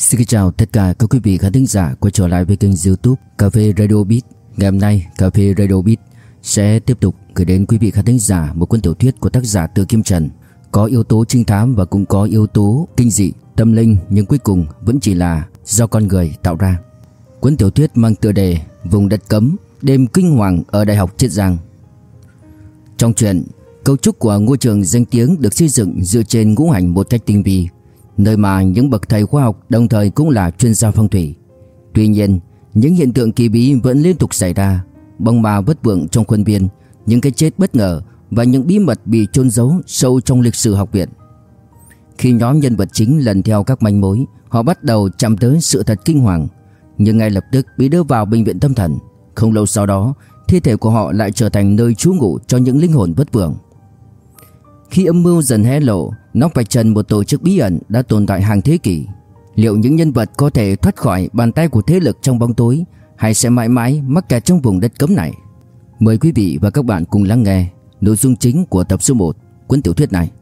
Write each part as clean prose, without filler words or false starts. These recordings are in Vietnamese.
Xin chào tất cả các quý vị khán thính giả quay trở lại với kênh YouTube Cà phê Radio Beat. Ngày hôm nay Cà phê Radio Beat sẽ tiếp tục gửi đến quý vị khán thính giả một cuốn tiểu thuyết của tác giả Từ Kim Trần, có yếu tố trinh thám và cũng có yếu tố kinh dị, tâm linh, nhưng cuối cùng vẫn chỉ là do con người tạo ra. Cuốn tiểu thuyết mang tựa đề Vùng đất cấm, đêm kinh hoàng ở Đại học Chiết Giang. Trong truyện, cấu trúc của ngôi trường danh tiếng được xây dựng dựa trên ngũ hành một cách tinh vi, nơi mà những bậc thầy khoa học đồng thời cũng là chuyên gia phong thủy. Tuy nhiên, những hiện tượng kỳ bí vẫn liên tục xảy ra, bóng ma vất vưởng trong khuôn viên, những cái chết bất ngờ và những bí mật bị chôn giấu sâu trong lịch sử học viện. Khi nhóm nhân vật chính lần theo các manh mối, họ bắt đầu chạm tới sự thật kinh hoàng, nhưng ngay lập tức bị đưa vào bệnh viện tâm thần. Không lâu sau đó, thi thể của họ lại trở thành nơi trú ngụ cho những linh hồn vất vưởng. Khi âm mưu dần hé lộ, nó vạch trần một tổ chức bí ẩn đã tồn tại hàng thế kỷ. Liệu những nhân vật có thể thoát khỏi bàn tay của thế lực trong bóng tối, hay sẽ mãi mãi mắc kẹt trong vùng đất cấm này? Mời quý vị và các bạn cùng lắng nghe nội dung chính của tập số 1 cuốn tiểu thuyết này.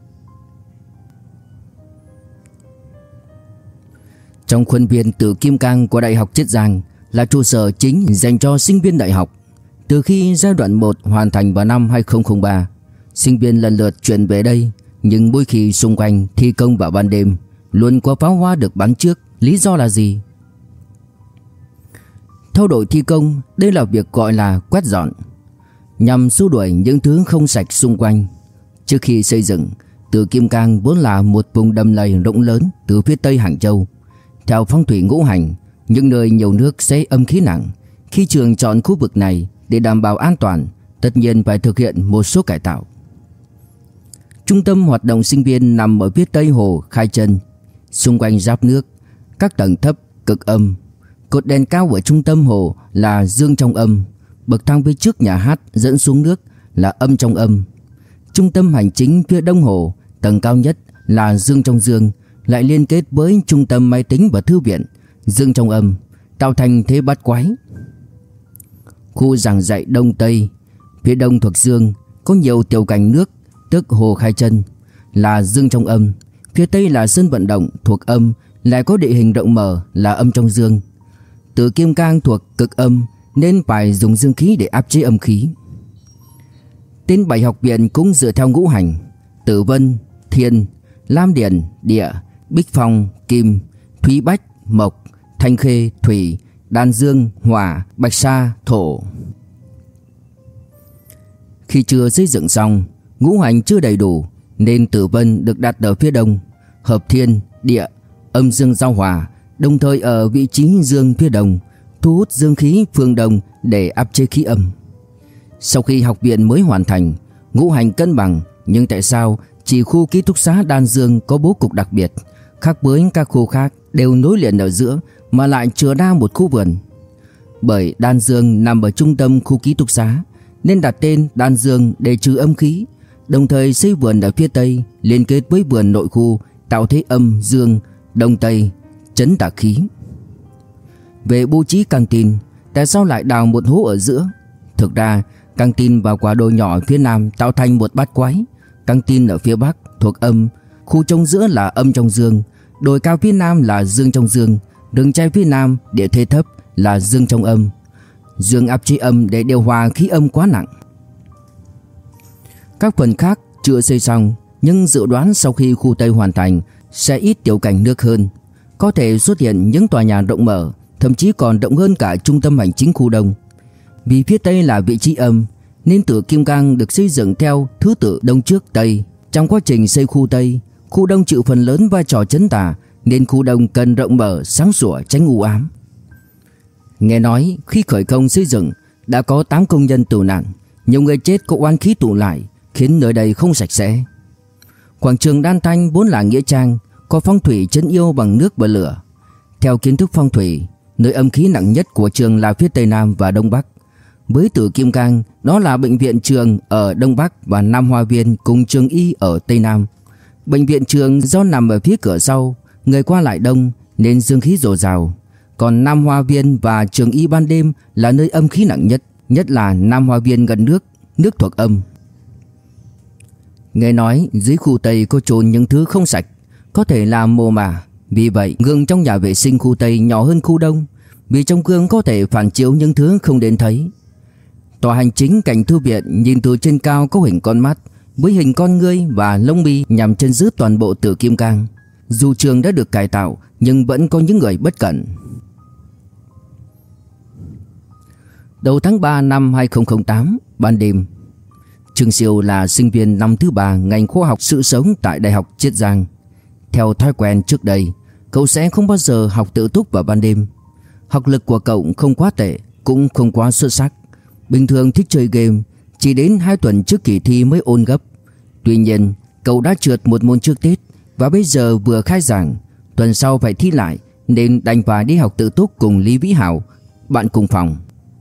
Trong khuôn viên Tử Kim Cang của Đại học Chiết Giang là trụ sở chính dành cho sinh viên đại học. Từ khi giai đoạn 1 hoàn thành vào năm 2003, sinh viên lần lượt chuyển về đây, nhưng mỗi khi xung quanh thi công vào ban đêm, luôn có pháo hoa được bắn trước. Lý do là gì? Theo đội thi công, đây là việc gọi là quét dọn, nhằm xua đuổi những thứ không sạch xung quanh. Trước khi xây dựng, Tử Kim Cang vốn là một vùng đầm lầy rộng lớn từ phía tây Hàng Châu. Theo phong thủy ngũ hành, những nơi nhiều nước sẽ âm khí nặng. Khi trường chọn khu vực này để đảm bảo an toàn, tất nhiên phải thực hiện một số cải tạo. Trung tâm hoạt động sinh viên nằm ở phía tây hồ Khai Chân, xung quanh giáp nước, các tầng thấp cực âm. Cột đèn cao ở trung tâm hồ là dương trong âm, bậc thang phía trước nhà hát dẫn xuống nước là âm trong âm. Trung tâm hành chính phía đông hồ, tầng cao nhất là dương trong dương, lại liên kết với trung tâm máy tính và thư viện, dương trong âm, tạo thành thế bát quái. Khu giảng dạy đông tây, phía đông thuộc dương, có nhiều tiểu cảnh nước, tức hồ Khai Chân là dương trong âm. Phía tây là sân vận động thuộc âm, lại có địa hình rộng mở là âm trong dương. Tử Kim Cang thuộc cực âm nên phải dùng dương khí để áp chế âm khí. Tên 7 học viện cũng dựa theo ngũ hành: Tử Vân, Thiên, Lam Điền, Địa, Bích Phong, Kim, Thúy Bách, Mộc, Thanh Khê, Thủy, Đan Dương, Hỏa, Bạch Sa, Thổ. Khi chưa xây dựng xong, ngũ hành chưa đầy đủ nên Tử Vân được đặt ở phía đông, hợp Thiên, Địa, âm dương giao hòa, đồng thời ở vị trí dương phía đông, thu hút dương khí phương đông để áp chế khí âm. Sau khi học viện mới hoàn thành, ngũ hành cân bằng, nhưng tại sao chỉ khu ký túc xá Đan Dương có bố cục đặc biệt, khác với các khu khác đều nối liền ở giữa mà lại chừa ra một khu vườn? Bởi Đan Dương nằm ở trung tâm khu ký túc xá nên đặt tên Đan Dương để trừ âm khí, đồng thời xây vườn ở phía tây liên kết với vườn nội khu, tạo thế âm dương đông tây, trấn tà khí. Về bố trí căng tin, tại sao lại đào một hố ở giữa? Thực ra căng tin và quả đồi nhỏ phía nam tạo thành một bát quái. Căng tin ở phía bắc thuộc âm, khu trong giữa là âm trong dương, đồi cao phía nam là dương trong dương, rừng trai phía nam địa thế thấp là dương trong âm. Dương áp chế âm để điều hòa khí âm quá nặng. Các phần khác chưa xây xong, nhưng dự đoán sau khi khu Tây hoàn thành sẽ ít tiểu cảnh nước hơn, có thể xuất hiện những tòa nhà rộng mở, thậm chí còn rộng hơn cả trung tâm hành chính khu Đông. Vì phía Tây là vị trí âm nên Tử Kim Cang được xây dựng theo thứ tự đông trước tây. Trong quá trình xây khu Tây, khu Đông chịu phần lớn vai trò trấn tà nên khu Đông cần rộng mở, sáng sủa, tránh u ám. Nghe nói khi khởi công xây dựng đã có 8 công nhân tử nạn, nhiều người chết có oán khí tụ lại khiến nơi đây không sạch sẽ. Quảng trường Đan Thanh vốn là nghĩa trang, có phong thủy trấn yêu bằng nước và lửa. Theo kiến thức phong thủy, nơi âm khí nặng nhất của trường là phía Tây Nam và Đông Bắc. Với Tử Kim Cang, đó là bệnh viện trường ở Đông Bắc và Nam Hoa Viên cùng trường y ở Tây Nam. Bệnh viện trường do nằm ở phía cửa sau, người qua lại đông nên dương khí dồi dào. Còn Nam Hoa Viên và trường y ban đêm là nơi âm khí nặng nhất, nhất là Nam Hoa Viên gần nước, nước thuộc âm. Nghe nói dưới khu Tây có chôn những thứ không sạch, có thể là mồ mả, Vì vậy gương trong nhà vệ sinh khu Tây nhỏ hơn khu Đông, vì trong gương có thể phản chiếu những thứ không đến thấy. Tòa hành chính cạnh thư viện nhìn từ trên cao có hình con mắt với hình con ngươi và lông mi nhằm chân giữ toàn bộ Tử Kim Cang. Dù trường đã được cải tạo nhưng vẫn có những người bất cẩn. Đầu tháng 3 năm 2008, ban đêm, Trương Siêu là sinh viên năm thứ 3 ngành khoa học sự sống tại Đại học Chiết Giang. Theo thói quen trước đây, cậu sẽ không bao giờ học tự túc vào ban đêm. Học lực của cậu không quá tệ, cũng không quá xuất sắc. Bình thường thích chơi game, chỉ đến 2 tuần trước kỳ thi mới ôn gấp. Tuy nhiên, cậu đã trượt một môn trước Tết và bây giờ vừa khai giảng, tuần sau phải thi lại nên đành phải đi học tự túc cùng Lý Vĩ Hảo, bạn cùng phòng.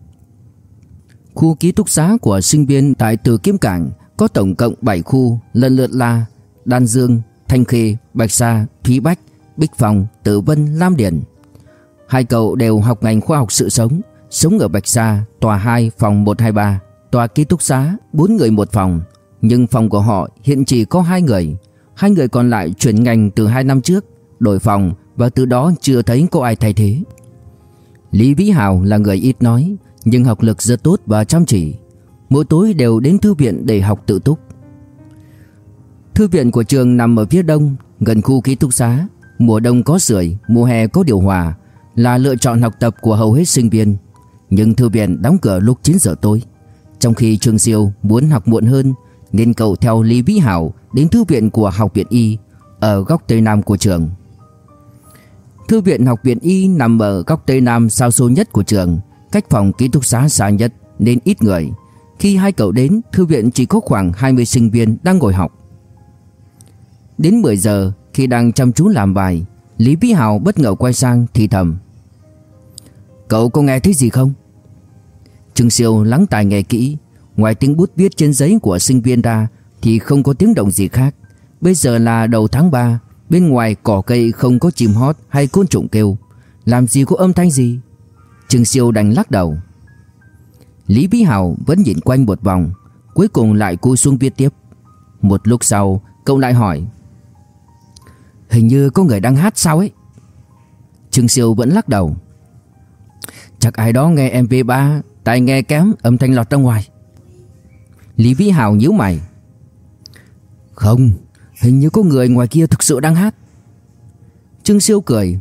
Khu ký túc xá của sinh viên tại Tử Kim Cảng có tổng cộng 7 khu, lần lượt là Đan Dương, Thanh Khê, Bạch Sa, Thúy Bách, Bích Phong, Tử Vân, Lam Điền. Hai cậu đều học ngành khoa học sự sống, sống ở Bạch Sa, tòa 2, phòng 123, tòa ký túc xá 4 người một phòng. Nhưng phòng của họ hiện chỉ có 2 người. 2 người còn lại chuyển ngành từ 2 năm trước, đổi phòng và từ đó chưa thấy có ai thay thế. Lý Vĩ Hào là người ít nói nhưng học lực rất tốt và chăm chỉ. Mỗi tối đều đến thư viện để học tự túc. Thư viện của trường nằm ở phía đông, gần khu ký túc xá. Mùa đông có sưởi, mùa hè có điều hòa, là lựa chọn học tập của hầu hết sinh viên. Nhưng thư viện đóng cửa lúc 9 giờ tối. Trong khi Trương Siêu muốn học muộn hơn nên cậu theo Lý Vĩ Hảo đến thư viện của Học viện Y ở góc Tây Nam của trường. Thư viện Học viện Y nằm ở góc Tây Nam sao xôi nhất của trường, cách phòng ký túc xá xa nhất nên ít người. Khi hai cậu đến, thư viện chỉ có khoảng 20 sinh viên đang ngồi học. Đến 10 giờ, khi đang chăm chú làm bài, Lý Vĩ Hảo bất ngờ quay sang thì thầm: "Cậu có nghe thấy gì không?" Trương Siêu lắng tai nghe kỹ, ngoài tiếng bút viết trên giấy của sinh viên ra thì không có tiếng động gì khác. Bây giờ là đầu tháng 3, bên ngoài cỏ cây không có chim hót hay côn trùng kêu, làm gì có âm thanh gì. Trương Siêu đành lắc đầu. Lý Vĩ Hảo vẫn nhìn quanh một vòng, cuối cùng lại cúi xuống viết tiếp. Một lúc sau, cậu lại hỏi: "Hình như có người đang hát sao ấy?" Trương Siêu vẫn lắc đầu. "Chắc ai đó nghe MP3, tai nghe kém, âm thanh lọt ra ngoài." Lý Vĩ Hảo nhíu mày. "Không, hình như có người ngoài kia thực sự đang hát." Trương Siêu cười.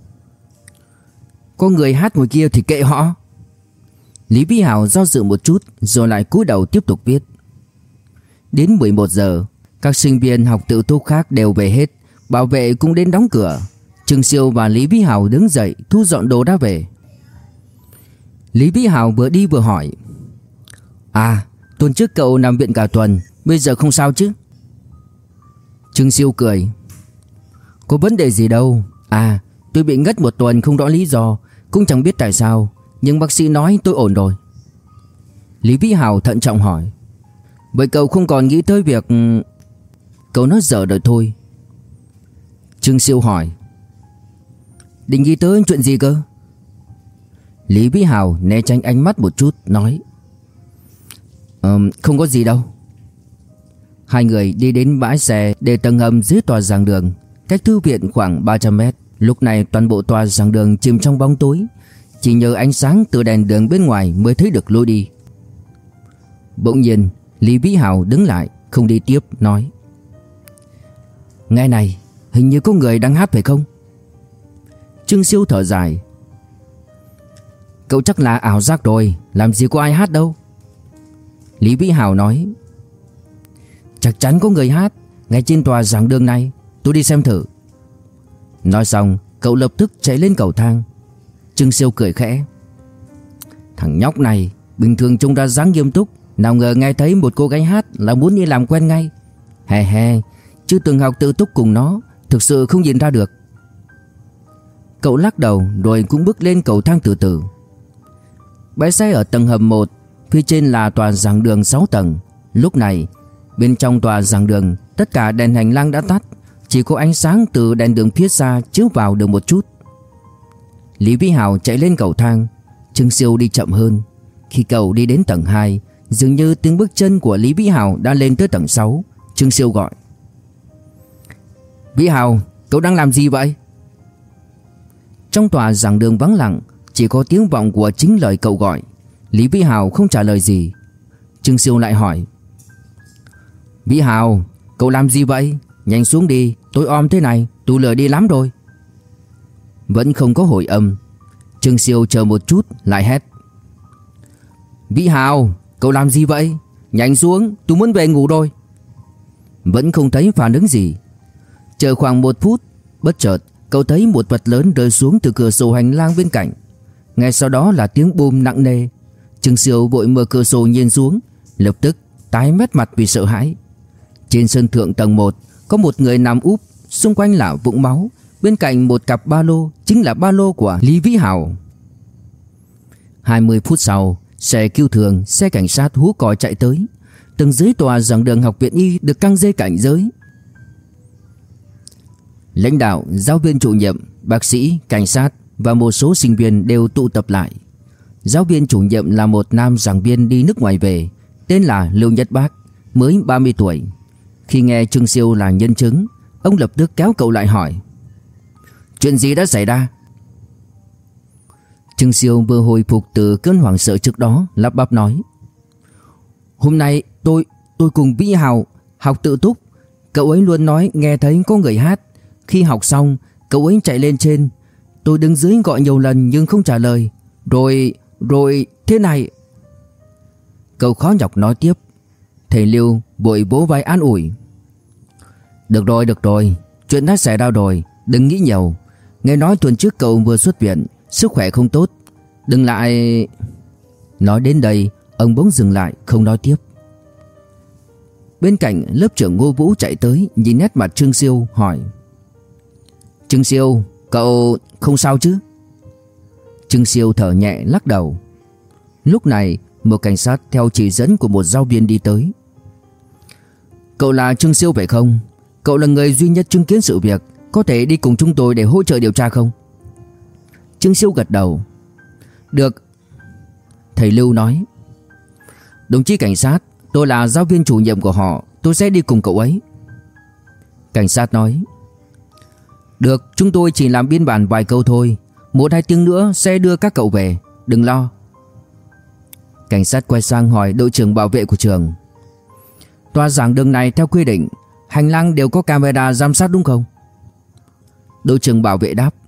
"Có người hát ngoài kia thì kệ họ." Lý Vĩ Hảo do dự một chút rồi lại cúi đầu tiếp tục viết. Đến 11 giờ, các sinh viên học tự túc khác đều về hết, bảo vệ cũng đến đóng cửa. Trương Siêu và Lý Vĩ Hảo đứng dậy thu dọn đồ đã về. Lý Vĩ Hảo vừa đi vừa hỏi: Tuần trước cậu nằm viện cả tuần, bây giờ không sao chứ?" Trương Siêu cười: "Có vấn đề gì đâu. Tôi bị ngất một tuần không rõ lý do, cũng chẳng biết tại sao, nhưng bác sĩ nói tôi ổn rồi." Lý Vĩ Hảo thận trọng hỏi: "Vậy cậu không còn nghĩ tới việc..." Cậu nói dở đời thôi. Trương Siêu hỏi: "Định nghĩ tới chuyện gì cơ?" Lý Vĩ Hảo né tránh ánh mắt một chút, nói: Không có gì đâu." Hai người đi đến bãi xe để tầng hầm dưới tòa giảng đường, cách thư viện khoảng 300 mét. Lúc này toàn bộ tòa giảng đường chìm trong bóng tối, chỉ nhờ ánh sáng từ đèn đường bên ngoài mới thấy được lối đi. Bỗng nhiên Lý Vĩ Hảo đứng lại, không đi tiếp, nói: "Nghe này, hình như có người đang hát phải không?" Trương Siêu thở dài: "Cậu chắc là ảo giác rồi, làm gì có ai hát đâu." Lý Vĩ Hảo nói: "Chắc chắn có người hát ngay trên tòa giảng đường này, tôi đi xem thử." Nói xong, cậu lập tức chạy lên cầu thang. Trương Siêu cười khẽ: "Thằng nhóc này, bình thường trông ra dáng nghiêm túc, nào ngờ nghe thấy một cô gái hát là muốn đi làm quen ngay. Hè, chưa từng học tự túc cùng nó, thực sự không nhìn ra được." Cậu lắc đầu rồi cũng bước lên cầu thang từ từ. Bãi xe ở tầng hầm 1, phía trên là tòa giảng đường 6 tầng. Lúc này, bên trong tòa giảng đường, tất cả đèn hành lang đã tắt, chỉ có ánh sáng từ đèn đường phía xa chiếu vào được một chút. Lý Vĩ Hảo chạy lên cầu thang, Trương Siêu đi chậm hơn. Khi cậu đi đến tầng 2, dường như tiếng bước chân của Lý Vĩ Hảo đã lên tới tầng 6. Trương Siêu gọi: "Vĩ Hảo, cậu đang làm gì vậy?" Trong tòa giảng đường vắng lặng, chỉ có tiếng vọng của chính lời cậu gọi. Lý Vĩ Hào không trả lời gì. Trương Siêu lại hỏi: Vĩ Hào, cậu làm gì vậy? Nhanh xuống đi, tối om thế này, tôi lười đi lắm rồi. Vẫn không có hồi âm. Trương Siêu chờ một chút lại hét: Vĩ Hào, cậu làm gì vậy? Nhanh xuống, tôi muốn về ngủ rồi. Vẫn không thấy phản ứng gì. Chờ khoảng 1 phút, bất chợt cậu thấy một vật lớn rơi xuống từ cửa sổ hành lang bên cạnh. Ngay sau đó là tiếng bùm nặng nề. Trương Siêu vội mở cửa sổ nhìn xuống, lập tức tái mét mặt vì sợ hãi. Trên sân thượng tầng 1 có một người nằm úp, xung quanh là vũng máu. Bên cạnh một cặp ba lô, chính là ba lô của Lý Vĩ Hào. 20 phút sau, xe cứu thương, xe cảnh sát hú còi chạy tới. Tầng dưới tòa giảng đường học viện y được căng dây cảnh giới. Lãnh đạo, giáo viên chủ nhiệm, bác sĩ, cảnh sát và một số sinh viên đều tụ tập lại. Giáo viên chủ nhiệm là một nam giảng viên đi nước ngoài về, tên là Lưu Nhất Bác, mới 30 tuổi. Khi nghe Trương Siêu là nhân chứng, ông lập tức kéo cậu lại hỏi: Chuyện gì đã xảy ra? Trương Siêu vừa hồi phục từ cơn hoảng sợ trước đó, lắp bắp nói: Hôm nay tôi cùng Vĩ Hào học tự túc. Cậu ấy luôn nói nghe thấy có người hát. Khi học xong, cậu ấy chạy lên trên. Tôi đứng dưới gọi nhiều lần nhưng không trả lời. Rồi thế này. Cậu khó nhọc nói tiếp. Thầy Lưu vội vỗ vai an ủi: Được rồi, chuyện đã xảy ra rồi, đừng nghĩ nhiều. Nghe nói tuần trước cậu vừa xuất viện, sức khỏe không tốt. Đừng lại... Nói đến đây, ông bỗng dừng lại, không nói tiếp. Bên cạnh, lớp trưởng Ngô Vũ chạy tới, nhìn nét mặt Trương Siêu hỏi: Trương Siêu, cậu không sao chứ? Trương Siêu thở nhẹ lắc đầu. Lúc này, một cảnh sát theo chỉ dẫn của một giáo viên đi tới. Cậu là Trương Siêu phải không? Cậu là người duy nhất chứng kiến sự việc, có thể đi cùng chúng tôi để hỗ trợ điều tra không? Trương Siêu gật đầu. Được. Thầy Lưu nói: Đồng chí cảnh sát, tôi là giáo viên chủ nhiệm của họ, tôi sẽ đi cùng cậu ấy. Cảnh sát nói: Được, chúng tôi chỉ làm biên bản vài câu thôi, 1-2 tiếng nữa sẽ đưa các cậu về, đừng lo. Cảnh sát quay sang hỏi đội trưởng bảo vệ của trường: Tòa giảng đường này theo quy định, hành lang đều có camera giám sát đúng không? Đội trưởng bảo vệ đáp: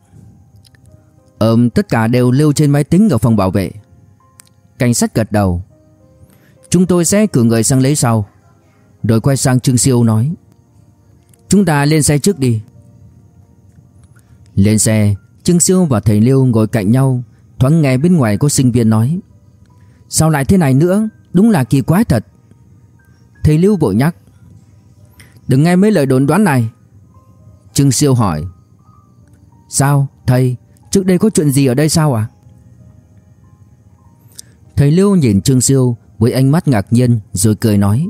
Tất cả đều lưu trên máy tính ở phòng bảo vệ. Cảnh sát gật đầu: Chúng tôi sẽ cử người sang lấy sau. Rồi quay sang Trương Siêu nói: Chúng ta lên xe trước đi. Lên xe, Trương Siêu và thầy Lưu ngồi cạnh nhau. Thoáng nghe bên ngoài có sinh viên nói: Sao lại thế này nữa, đúng là kỳ quái thật. Thầy Lưu vội nhắc: Đừng nghe mấy lời đồn đoán này. Trương Siêu hỏi: Sao thầy, trước đây có chuyện gì ở đây sao ạ? Thầy Lưu nhìn Trương Siêu với ánh mắt ngạc nhiên rồi cười nói: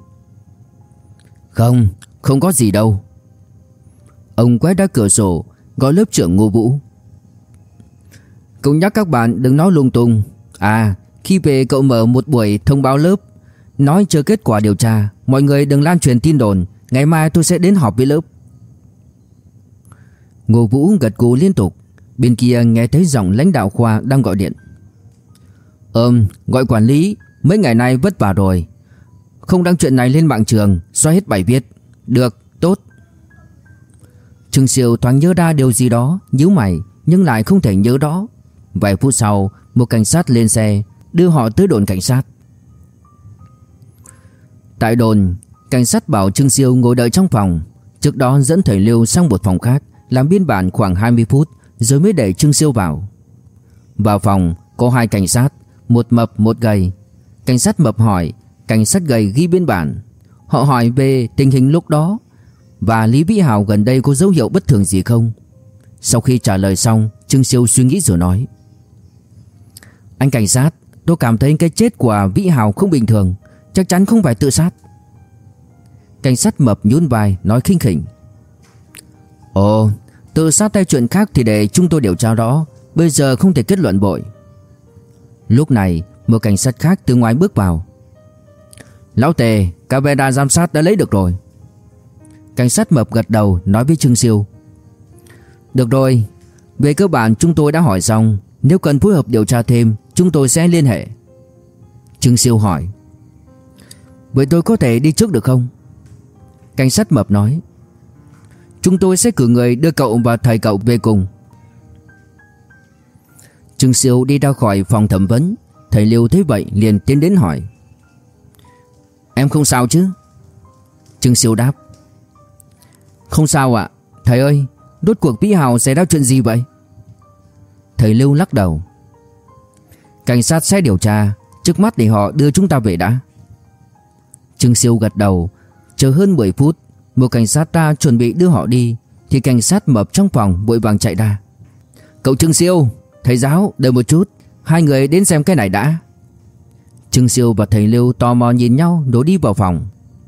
Không có gì đâu. Ông quét ra cửa sổ, gọi lớp trưởng Ngô Vũ: Cậu nhắc các bạn đừng nói lung tung. Khi về cậu mở một buổi thông báo lớp, nói chờ kết quả điều tra. Mọi người đừng lan truyền tin đồn. Ngày mai tôi sẽ đến họp với lớp. Ngô Vũ gật gù liên tục. Bên kia nghe thấy giọng lãnh đạo khoa đang gọi điện: Gọi quản lý, mấy ngày nay vất vả rồi, không đăng chuyện này lên mạng trường, xóa hết bài viết. Được, tốt. Trương Siêu thoáng nhớ ra điều gì đó, nhíu mày nhưng lại không thể nhớ rõ. Vài phút sau, một cảnh sát lên xe đưa họ tới đồn cảnh sát. Tại đồn, cảnh sát bảo Trương Siêu ngồi đợi trong phòng. Trước đó dẫn thầy Lưu sang một phòng khác làm biên bản khoảng 20 phút rồi mới để Trương Siêu vào. Vào phòng có 2 cảnh sát, một mập một gầy. Cảnh sát mập hỏi, cảnh sát gầy ghi biên bản. Họ hỏi về tình hình lúc đó và Lý Vĩ Hào gần đây có dấu hiệu bất thường gì không. Sau khi trả lời xong, Trương Siêu suy nghĩ rồi nói: Anh cảnh sát, tôi cảm thấy cái chết của Vĩ Hào không bình thường, chắc chắn không phải tự sát. Cảnh sát mập nhún vai nói khinh khỉnh: Ồ, tự sát hay chuyện khác thì để chúng tôi điều tra rõ, bây giờ không thể kết luận vội. Lúc này một cảnh sát khác từ ngoài bước vào: Lão Tề, camera giám sát đã lấy được rồi. Cảnh sát mập gật đầu nói với Trương Siêu: Được rồi, Về cơ bản chúng tôi đã hỏi xong, nếu cần phối hợp điều tra thêm, chúng tôi sẽ liên hệ. Trương Siêu hỏi. Vậy tôi có thể đi trước được không? Cảnh sát Mập nói. Chúng tôi sẽ cử người đưa cậu và thầy cậu về cùng. Trương Siêu đi ra khỏi phòng thẩm vấn. Thầy Lưu thấy vậy liền tiến đến hỏi. Em không sao chứ? Trương Siêu đáp. Không sao ạ. Thầy ơi, rốt cuộc Vĩ Hào xảy ra chuyện gì vậy? Thầy Lưu lắc đầu. Cảnh sát sẽ điều tra, trước mắt để họ đưa chúng ta về đã. Trương Siêu gật đầu. Chờ hơn 10 phút, một cảnh sát ta chuẩn bị đưa họ đi, thì cảnh sát Mập trong phòng vội vàng chạy ra. Cậu Trương Siêu, thầy giáo, đợi một chút, hai người đến xem cái này đã. Trương Siêu và thầy Lưu tò mò nhìn nhau rồi đi vào phòng.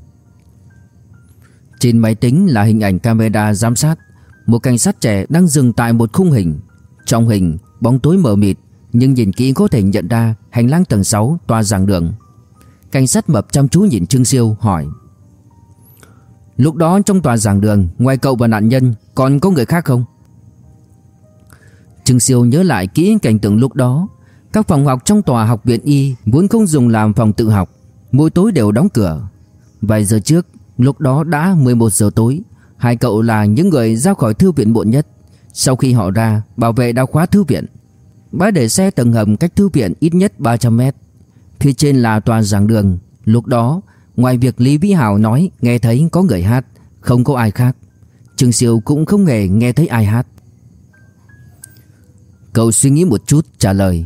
Trên máy tính là hình ảnh camera giám sát. Một cảnh sát trẻ đang dừng tại một khung hình. Trong hình bóng tối mờ mịt, nhưng nhìn kỹ có thể nhận ra hành lang tầng 6 tòa giảng đường. Cảnh sát Mập chăm chú nhìn Trương Siêu hỏi. Lúc đó trong tòa giảng đường, ngoài cậu và nạn nhân còn có người khác không? Trương Siêu nhớ lại kỹ cảnh tượng lúc đó. Các phòng học trong tòa học viện Y vốn không dùng làm phòng tự học, mỗi tối đều đóng cửa. Vài giờ trước, lúc đó đã 11 giờ tối, hai cậu là những người ra khỏi thư viện muộn nhất. Sau khi họ ra, bảo vệ đã khóa thư viện. Bãi để xe tầng hầm cách thư viện ít nhất 300 mét. Phía trên là tòa giảng đường. Lúc đó, ngoài việc Lý Vĩ Hào nói nghe thấy có người hát, không có ai khác. Trương Siêu cũng không hề nghe thấy ai hát. Cậu suy nghĩ một chút trả lời.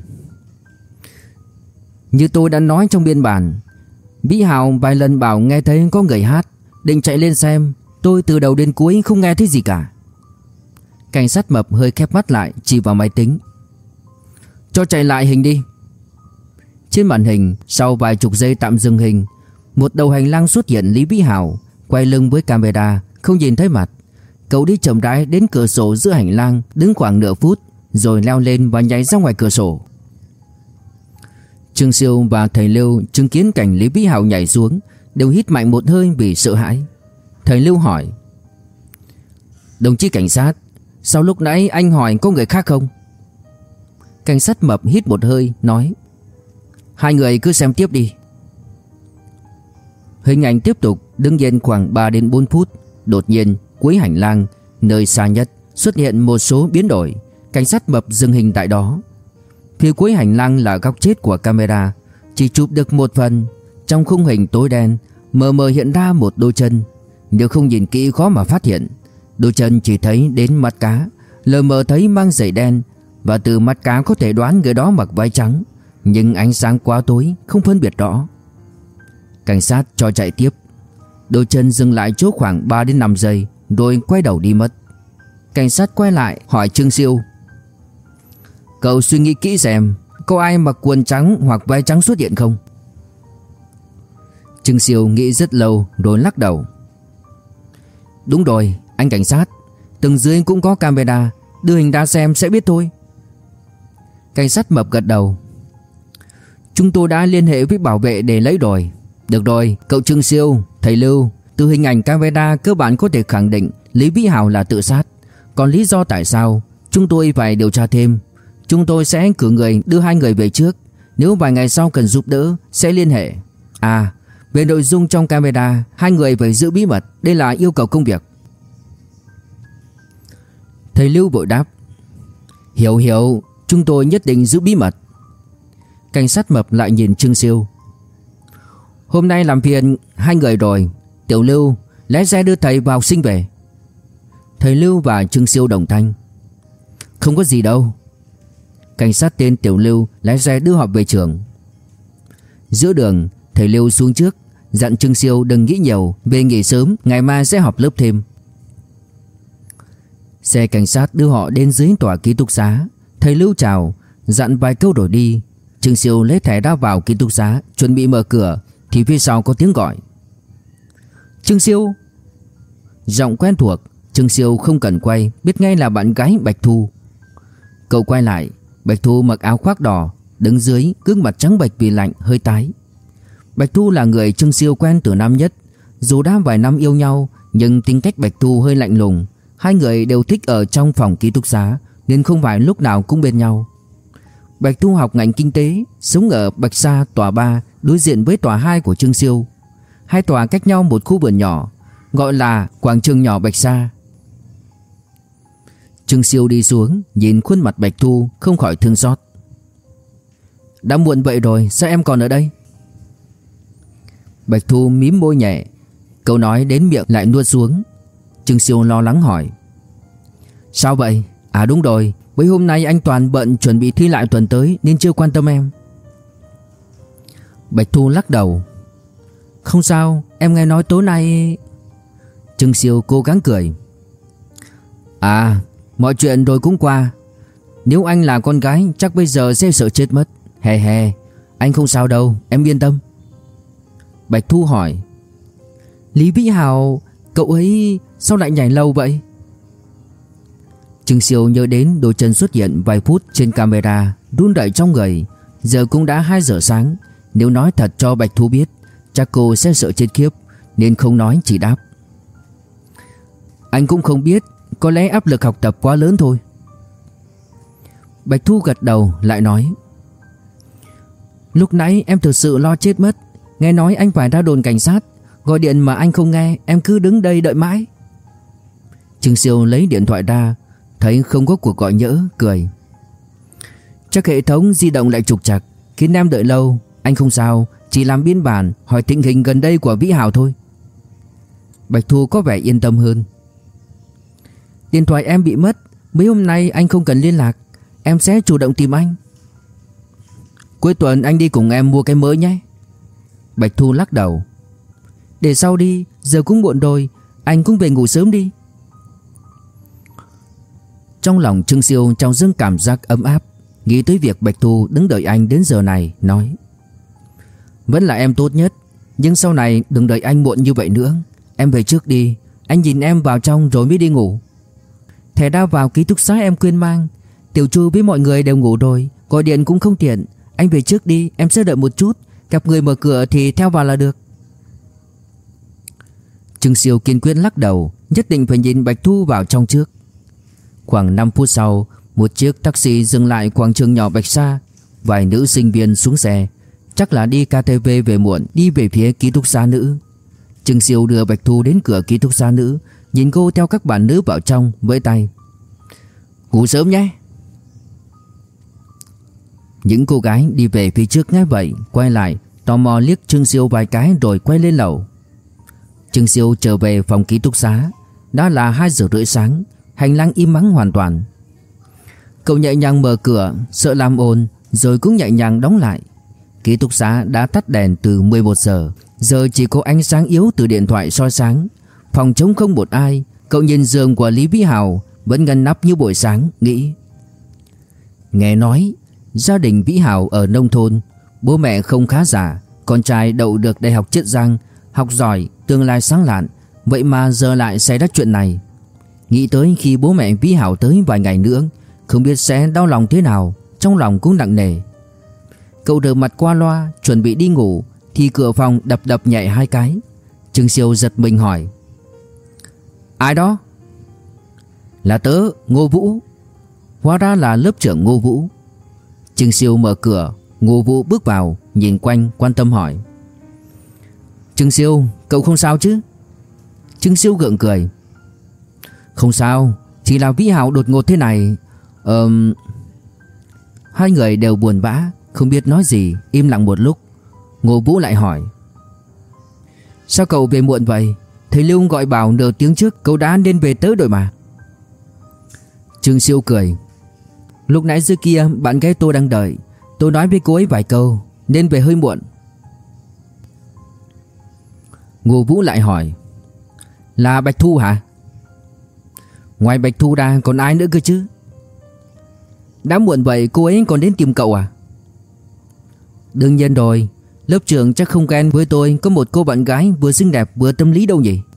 Như tôi đã nói trong biên bản, Vĩ Hào vài lần bảo nghe thấy có người hát, định chạy lên xem. Tôi từ đầu đến cuối không nghe thấy gì cả. Cảnh sát Mập hơi khép mắt lại, chỉ vào máy tính. Cho chạy lại hình đi. Trên màn hình, sau vài chục giây tạm dừng hình, một đầu hành lang xuất hiện Lý Vĩ Hào, quay lưng với camera, không nhìn thấy mặt. Cậu đi chậm rãi đến cửa sổ giữa hành lang, đứng khoảng nửa phút, rồi leo lên và nhảy ra ngoài cửa sổ. Trương Siêu và thầy Lưu chứng kiến cảnh Lý Vĩ Hào nhảy xuống, đều hít mạnh một hơi vì sợ hãi. Thầy Lưu hỏi. Đồng chí cảnh sát, sao lúc nãy anh hỏi có người khác không? Cảnh sát Mập hít một hơi, nói. Hai người cứ xem tiếp đi. Hình ảnh tiếp tục đứng yên khoảng 3 đến 4 phút. Đột nhiên cuối hành lang, nơi xa nhất, xuất hiện một số biến đổi. Cảnh sát Mập dừng hình tại đó. Phía cuối hành lang là góc chết của camera, chỉ chụp được một phần. Trong khung hình tối đen, mờ mờ hiện ra một đôi chân. Nếu không nhìn kỹ khó mà phát hiện. Đôi chân chỉ thấy đến mắt cá, lờ mờ thấy mang giày đen, và từ mắt cá có thể đoán người đó mặc váy trắng, nhưng ánh sáng quá tối không phân biệt rõ. Cảnh sát cho chạy tiếp. Đôi chân dừng lại chỗ khoảng 3 đến 5 giây, rồi quay đầu đi mất. Cảnh sát quay lại hỏi Trương Siêu. Cậu suy nghĩ kỹ xem, có ai mặc quần trắng hoặc váy trắng xuất hiện không? Trương Siêu nghĩ rất lâu rồi lắc đầu. Đúng rồi, anh cảnh sát, tầng dưới cũng có camera, đưa hình ra xem sẽ biết thôi. Cảnh sát Mập gật đầu. Chúng tôi đã liên hệ với bảo vệ để lấy rồi. Được rồi, cậu Trương Siêu, thầy Lưu, từ hình ảnh camera cơ bản có thể khẳng định Lý Vĩ Hào là tự sát. Còn lý do tại sao, chúng tôi phải điều tra thêm. Chúng tôi sẽ cử người đưa hai người về trước. Nếu vài ngày sau cần giúp đỡ sẽ liên hệ. À, về nội dung trong camera, hai người phải giữ bí mật, đây là yêu cầu công việc. Thầy Lưu vội đáp. Hiểu, chúng tôi nhất định giữ bí mật. Cảnh sát Mập lại nhìn Trương Siêu. Hôm nay làm phiền hai người rồi. Tiểu Lưu, lái xe đưa thầy và học sinh về. Thầy Lưu và Trương Siêu đồng thanh. Không có gì đâu. Cảnh sát tên Tiểu Lưu lái xe đưa họ về trường. Giữa đường, thầy Lưu xuống trước, dặn Trương Siêu đừng nghĩ nhiều, về nghỉ sớm, ngày mai sẽ họp lớp thêm. Xe cảnh sát đưa họ đến dưới tòa ký túc xá. Thầy Lưu chào, dặn vài câu rồi đi. Trương Siêu lấy thẻ đã vào ký túc xá, chuẩn bị mở cửa thì phía sau có tiếng gọi. Trương Siêu. Giọng quen thuộc. Trương Siêu không cần quay, biết ngay là bạn gái Bạch Thu. Cậu quay lại, Bạch Thu mặc áo khoác đỏ, đứng dưới, gương mặt trắng bệch vì lạnh, hơi tái. Bạch Thu là người Trương Siêu quen từ năm nhất. Dù đã vài năm yêu nhau, nhưng tính cách Bạch Thu hơi lạnh lùng. Hai người đều thích ở trong phòng ký túc xá, nên không phải lúc nào cũng bên nhau. Bạch Thu học ngành kinh tế, sống ở Bạch Sa tòa 3 đối diện với tòa 2 của Trương Siêu. Hai tòa cách nhau một khu vườn nhỏ, gọi là quảng trường nhỏ Bạch Sa. Trương Siêu đi xuống, nhìn khuôn mặt Bạch Thu không khỏi thương xót. Đã muộn vậy rồi, sao em còn ở đây? Bạch Thu mím môi nhẹ, câu nói đến miệng lại nuốt xuống. Trương Siêu lo lắng hỏi: Sao vậy? À đúng rồi, mấy hôm nay anh Toàn bận chuẩn bị thi lại tuần tới nên chưa quan tâm em. Bạch Thu lắc đầu: Không sao, em nghe nói tối nay... Trương Siêu cố gắng cười: À, mọi chuyện rồi cũng qua. Nếu anh là con gái chắc bây giờ sẽ sợ chết mất. Hè hè, anh không sao đâu, em yên tâm. Bạch Thu hỏi: Lý Vĩ Hào, cậu ấy sao lại nhảy lâu vậy? Trương Siêu nhớ đến đôi chân xuất hiện vài phút trên camera, run rẩy trong người. Giờ cũng đã 2 giờ sáng, nếu nói thật cho Bạch Thu biết chắc cô sẽ sợ chết khiếp, nên không nói, chỉ đáp: Anh cũng không biết, có lẽ áp lực học tập quá lớn thôi. Bạch Thu gật đầu lại nói: Lúc nãy em thực sự lo chết mất. Nghe nói anh phải ra đồn cảnh sát, gọi điện mà anh không nghe, em cứ đứng đây đợi mãi. Trương Siêu lấy điện thoại ra, thấy không có cuộc gọi nhỡ, cười: Chắc hệ thống di động lại trục trặc khiến em đợi lâu. Anh không sao, chỉ làm biên bản hỏi tình hình gần đây của Vĩ Hào thôi. Bạch Thu có vẻ yên tâm hơn: Điện thoại em bị mất, mấy hôm nay anh không cần liên lạc, em sẽ chủ động tìm anh. Cuối tuần anh đi cùng em mua cái mới nhé. Bạch Thu lắc đầu: Để sau đi, giờ cũng muộn rồi, anh cũng về ngủ sớm đi. Trong lòng Trương Siêu trào dâng cảm giác ấm áp, nghĩ tới việc Bạch Thu đứng đợi anh đến giờ này, nói: Vẫn là em tốt nhất, nhưng sau này đừng đợi anh muộn như vậy nữa. Em về trước đi, anh nhìn em vào trong rồi mới đi ngủ. Thẻ đã vào ký túc xá em quên mang, Tiểu Chu với mọi người đều ngủ rồi, gọi điện cũng không tiện. Anh về trước đi, em sẽ đợi một chút, gặp người mở cửa thì theo vào là được. Trương Siêu kiên quyết lắc đầu, nhất định phải nhìn Bạch Thu vào trong trước. Khoảng 5 phút sau, một chiếc taxi dừng lại quảng trường nhỏ Bạch Sa. Vài nữ sinh viên xuống xe, chắc là đi KTV về muộn, đi về phía ký túc xá nữ. Trương Siêu đưa Bạch Thu đến cửa ký túc xá nữ, nhìn cô theo các bạn nữ vào trong, vẫy tay: Ngủ sớm nhé. Những cô gái đi về phía trước nghe vậy, quay lại tò mò liếc Trương Siêu vài cái rồi quay lên lầu. Trương Siêu trở về phòng ký túc xá. Đã là 2 giờ rưỡi sáng, hành lang im ắng hoàn toàn. Cậu nhẹ nhàng mở cửa, sợ làm ồn, rồi cũng nhẹ nhàng đóng lại. Ký túc xá đã tắt đèn từ 11 giờ, giờ chỉ có ánh sáng yếu từ điện thoại soi sáng. Phòng trống không một ai. Cậu nhìn giường của Lý Vĩ Hào vẫn ngăn nắp như buổi sáng, nghĩ: Nghe nói gia đình Vĩ Hào ở nông thôn, bố mẹ không khá giả, con trai đậu được đại học Chiết Giang, học giỏi, tương lai sáng lạn, vậy mà giờ lại xảy ra chuyện này. Nghĩ tới khi bố mẹ Vĩ Hào tới vài ngày nữa, không biết sẽ đau lòng thế nào, trong lòng cũng nặng nề. Cậu rửa mặt qua loa, chuẩn bị đi ngủ thì cửa phòng đập đập nhẹ 2 cái. Trương Siêu giật mình hỏi: Ai đó? Là tớ, Ngô Vũ. Hóa ra là lớp trưởng Ngô Vũ. Trương Siêu mở cửa, Ngô Vũ bước vào, nhìn quanh quan tâm hỏi: Trương Siêu, cậu không sao chứ? Trương Siêu gượng cười: Không sao, chỉ là Vĩ Hào đột ngột thế này. Hai người đều buồn bã, không biết nói gì, im lặng một lúc. Ngô Vũ lại hỏi: Sao cậu về muộn vậy? Thầy Lưu gọi bảo nửa tiếng trước cậu đã nên về tới rồi mà. Trương Siêu cười: Lúc nãy dưới kia bạn gái tôi đang đợi, tôi nói với cô ấy vài câu nên về hơi muộn. Ngô Vũ lại hỏi: Là Bạch Thu hả? Ngoài Bạch Thu ra còn ai nữa cơ chứ? Đã muộn vậy cô ấy còn đến tìm cậu à? Đương nhiên rồi, lớp trưởng chắc không quen với tôi có một cô bạn gái vừa xinh đẹp vừa tâm lý đâu nhỉ.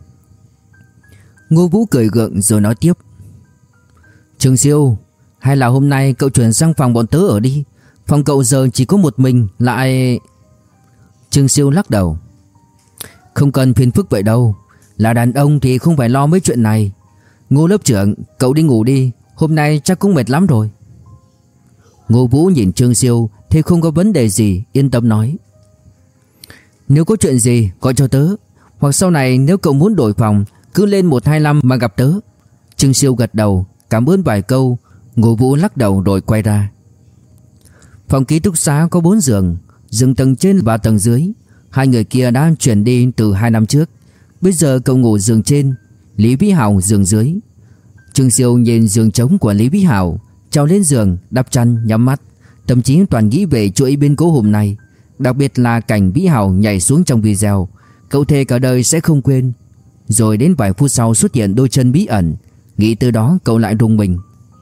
Ngô Vũ cười gượng rồi nói tiếp: Trương Siêu, hay là hôm nay cậu chuyển sang phòng bọn tớ ở đi. Phòng cậu giờ chỉ có một mình lại... Trương Siêu lắc đầu: Không cần phiền phức vậy đâu. Là đàn ông thì không phải lo mấy chuyện này. Ngô lớp trưởng, cậu đi ngủ đi, Hôm nay chắc cũng mệt lắm rồi. Ngô Vũ nhìn Trương Siêu thì không có vấn đề gì, yên tâm nói: Nếu có chuyện gì gọi cho tớ, hoặc sau này nếu cậu muốn đổi phòng cứ lên 125 mà gặp tớ. Trương Siêu gật đầu cảm ơn vài câu. Ngô Vũ lắc đầu rồi quay ra. Phòng ký túc xá có 4 giường, giường tầng trên và tầng dưới. Hai người kia đã chuyển đi từ 2 năm trước. Bây giờ cậu ngủ giường trên, Lý Vĩ Hào giường dưới. Trương Siêu nhìn giường trống của Lý Vĩ Hào, trèo lên giường, đắp chăn, nhắm mắt, thậm chí toàn nghĩ về chuỗi biến cố hôm nay, đặc biệt là cảnh Vĩ Hào nhảy xuống trong video. Cậu thề cả đời sẽ không quên. Rồi đến vài phút sau xuất hiện đôi chân bí ẩn, nghĩ từ đó cậu lại rùng mình.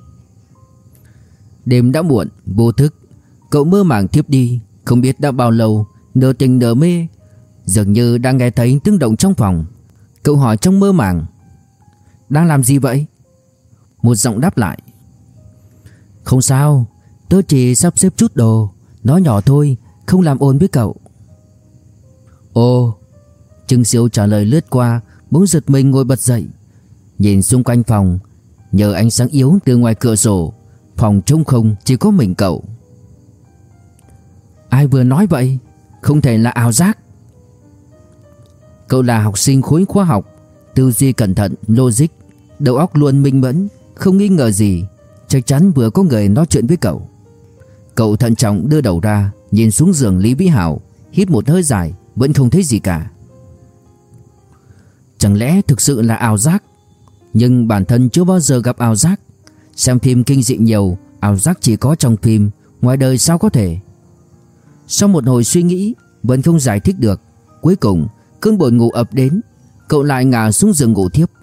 Đêm đã muộn, vô thức cậu mơ màng thiếp đi. Không biết đã bao lâu, nửa tỉnh nửa mê, dường như đang nghe thấy tiếng động trong phòng. Cậu hỏi trong mơ màng: Đang làm gì vậy? Một giọng đáp lại: Không sao, tớ chỉ sắp xếp chút đồ, nó nhỏ thôi, không làm ồn với cậu. Ồ. Trương Siêu trả lời lướt qua, bỗng giật mình ngồi bật dậy. Nhìn xung quanh phòng, nhờ ánh sáng yếu từ ngoài cửa sổ, phòng trống không, chỉ có mình cậu. Ai vừa nói vậy? Không thể là ảo giác. Cậu là học sinh khối khoa học, tư duy cẩn thận, logic, đầu óc luôn minh mẫn, không nghi ngờ gì. Chắc chắn vừa có người nói chuyện với cậu. Cậu thận trọng đưa đầu ra, nhìn xuống giường Lý Vĩ Hào, hít một hơi dài, vẫn không thấy gì cả. Chẳng lẽ thực sự là ảo giác? Nhưng bản thân chưa bao giờ gặp ảo giác. Xem phim kinh dị nhiều, ảo giác chỉ có trong phim, ngoài đời sao có thể? Sau một hồi suy nghĩ, vẫn không giải thích được. Cuối cùng cơn buồn ngủ ập đến, cậu lại ngả xuống giường ngủ thiếp.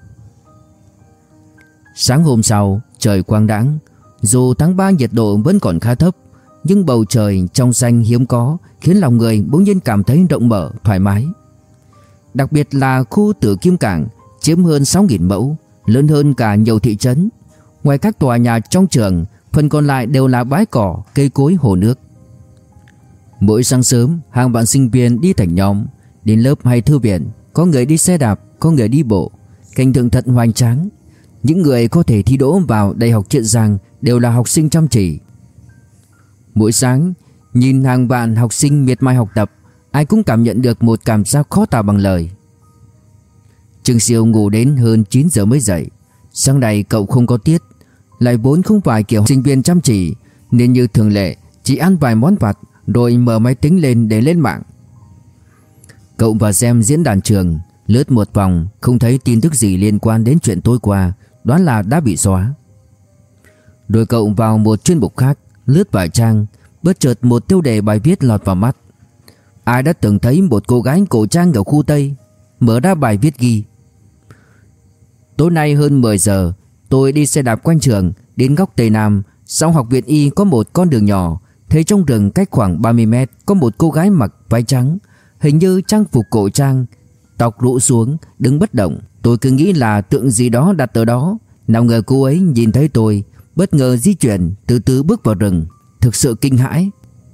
Sáng hôm sau, trời quang đãng. Dù tháng 3 nhiệt độ vẫn còn khá thấp, nhưng bầu trời trong xanh hiếm có, khiến lòng người bỗng nhiên cảm thấy rộng mở, thoải mái. Đặc biệt là khu Tử Kim Cảng, chiếm hơn 6.000 mẫu, lớn hơn cả nhiều thị trấn. Ngoài các tòa nhà trong trường, phần còn lại đều là bãi cỏ, cây cối, hồ nước. Mỗi sáng sớm, hàng bạn sinh viên đi thành nhóm đến lớp hay thư viện, có người đi xe đạp, có người đi bộ. Cảnh tượng thật hoành tráng. Những người có thể thi đỗ vào Đại học Chiết Giang đều là học sinh chăm chỉ. Mỗi sáng, nhìn hàng vạn học sinh miệt mài học tập, ai cũng cảm nhận được một cảm giác khó tả bằng lời. Trương Siêu ngủ đến hơn 9 giờ mới dậy. Sáng nay cậu không có tiết, lại vốn không phải kiểu sinh viên chăm chỉ, nên như thường lệ chỉ ăn vài món vặt rồi mở máy tính lên để lên mạng. Cậu vào xem diễn đàn trường, lướt một vòng không thấy tin tức gì liên quan đến chuyện tối qua, đoán là đã bị xóa. Rồi cậu vào một chuyên mục khác, lướt vài trang, bất chợt một tiêu đề bài viết lọt vào mắt. Ai đã từng thấy một cô gái cổ trang ở khu Tây? Mở ra bài viết ghi: Tối nay hơn 10 giờ, tôi đi xe đạp quanh trường, đến góc Tây Nam, sau học viện Y có một con đường nhỏ, thấy trong rừng cách khoảng 30 mét có một cô gái mặc váy trắng, hình như trang phục cổ trang, tóc rũ xuống, đứng bất động. Tôi cứ nghĩ là tượng gì đó đặt ở đó, nào ngờ cô ấy nhìn thấy tôi, bất ngờ di chuyển, từ từ bước vào rừng. Thực sự kinh hãi.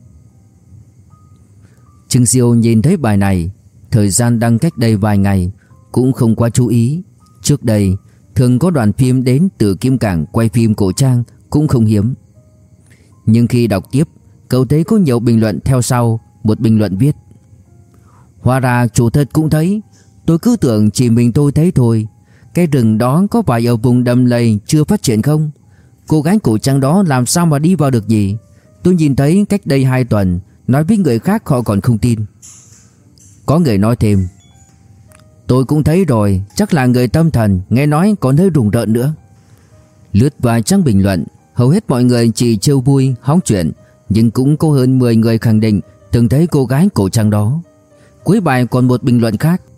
Trương Siêu nhìn thấy bài này, thời gian đăng cách đây vài ngày, cũng không quá chú ý. Trước đây thường có đoàn phim đến từ Kim Cảng quay phim cổ trang, cũng không hiếm. Nhưng khi đọc tiếp, cậu thấy có nhiều bình luận theo sau. Một bình luận viết: Hóa ra chủ thật cũng thấy, tôi cứ tưởng chỉ mình tôi thấy thôi. Cái rừng đó có phải ở vùng đầm lầy chưa phát triển không? Cô gái cổ trang đó làm sao mà đi vào được gì? Tôi nhìn thấy cách đây 2 tuần, nói với người khác họ còn không tin. Có người nói thêm: Tôi cũng thấy rồi, chắc là người tâm thần, nghe nói còn hơi rùng rợn nữa. Lướt vài trang bình luận, hầu hết mọi người chỉ trêu vui, hóng chuyện, nhưng cũng có hơn 10 người khẳng định từng thấy cô gái cổ trang đó. Cuối bài còn một bình luận khác: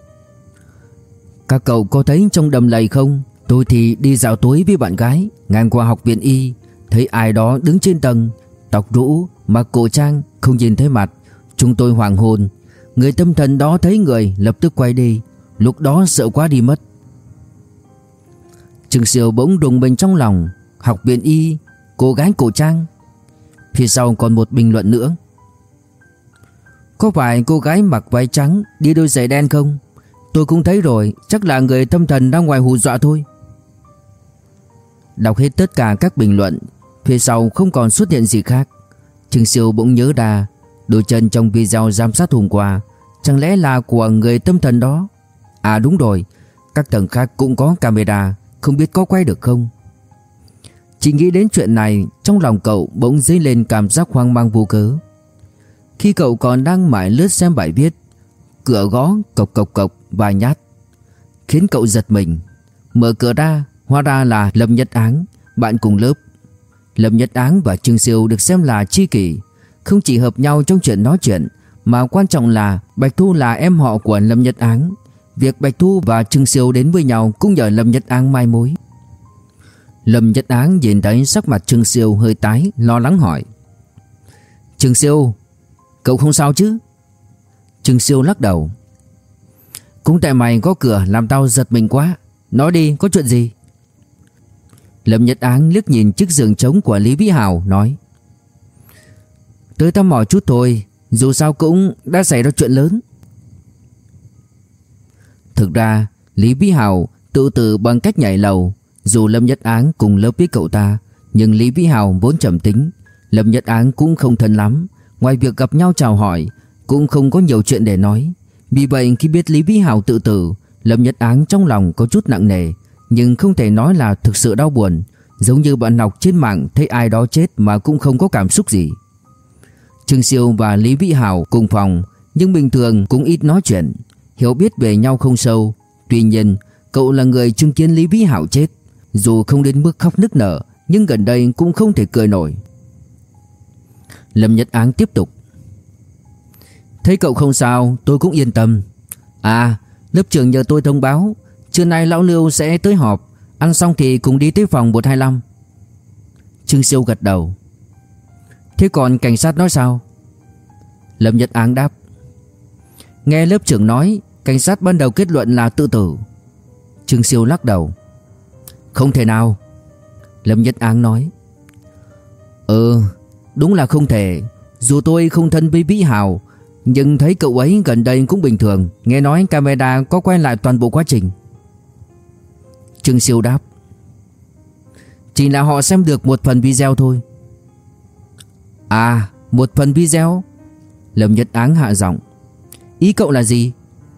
Các cậu có thấy trong đầm lầy không? Tôi thì đi dạo tối với bạn gái, ngang qua học viện Y, thấy ai đó đứng trên tầng, tóc rũ, mặc cổ trang, không nhìn thấy mặt. Chúng tôi hoảng hồn. Người tâm thần đó thấy người lập tức quay đi, lúc đó sợ quá đi mất. Trương Siêu bỗng rùng mình trong lòng. Học viện Y, cô gái cổ trang. Phía sau còn một bình luận nữa: Có phải cô gái mặc váy trắng, đi đôi giày đen không? Tôi cũng thấy rồi, chắc là người tâm thần ra ngoài hù dọa thôi. Đọc hết tất cả các bình luận, phía sau không còn xuất hiện gì khác. Trương Siêu bỗng nhớ ra đôi chân trong video giám sát hôm qua chẳng lẽ là của người tâm thần đó. À đúng rồi, các tầng khác cũng có camera, không biết có quay được không. Chỉ nghĩ đến chuyện này, trong lòng cậu bỗng dấy lên cảm giác hoang mang vô cớ. Khi cậu còn đang mải lướt xem bài viết, cửa gõ cộc cộc cộc vài nhát, khiến cậu giật mình. Mở cửa ra, hóa ra là Lâm Nhất Áng, bạn cùng lớp. Lâm Nhất Áng và Trương Siêu được xem là tri kỷ, không chỉ hợp nhau trong chuyện nói chuyện, mà quan trọng là Bạch Thu là em họ của Lâm Nhất Áng. Việc Bạch Thu và Trương Siêu đến với nhau cũng nhờ Lâm Nhất Áng mai mối. Lâm Nhất Áng nhìn thấy sắc mặt Trương Siêu hơi tái, lo lắng hỏi: Trương Siêu, cậu không sao chứ? Trương Siêu lắc đầu: Cũng tại mày có cửa làm tao giật mình quá. Nói đi, có chuyện gì? Lâm Nhất Áng liếc nhìn chiếc giường trống của Lý Vĩ Hào, nói: Tới thăm mỏi chút thôi, dù sao cũng đã xảy ra chuyện lớn. Thực ra Lý Vĩ Hào tự tử bằng cách nhảy lầu. Dù Lâm Nhất Áng cùng lớp với cậu ta, nhưng Lý Vĩ Hào vốn trầm tính, Lâm Nhất Áng cũng không thân lắm. Ngoài việc gặp nhau chào hỏi, cũng không có nhiều chuyện để nói. Vì vậy khi biết Lý Vĩ Hào tự tử, Lâm Nhất Áng trong lòng có chút nặng nề, nhưng không thể nói là thực sự đau buồn. Giống như bạn đọc trên mạng thấy ai đó chết mà cũng không có cảm xúc gì. Trương Siêu và Lý Vĩ Hào cùng phòng, nhưng bình thường cũng ít nói chuyện, hiểu biết về nhau không sâu. Tuy nhiên cậu là người chứng kiến Lý Vĩ Hào chết, dù không đến mức khóc nức nở, nhưng gần đây cũng không thể cười nổi. Lâm Nhất Áng tiếp tục: Thấy cậu không sao, tôi cũng yên tâm. À, lớp trưởng nhờ tôi thông báo, trưa nay lão Lưu sẽ tới họp, ăn xong thì cùng đi tới phòng 125. Trương Siêu gật đầu: Thế còn cảnh sát nói sao? Lâm Nhất Áng đáp: Nghe lớp trưởng nói, cảnh sát ban đầu kết luận là tự tử. Trương Siêu lắc đầu: Không thể nào. Lâm Nhất Áng nói: Đúng là không thể. Dù tôi không thân với Vĩ Hào, nhưng thấy cậu ấy gần đây cũng bình thường. Nghe nói camera có quay lại toàn bộ quá trình. Trương Siêu đáp: Chỉ là họ xem được một phần video thôi. À, một phần video? Lâm Nhất Áng hạ giọng: Ý cậu là gì?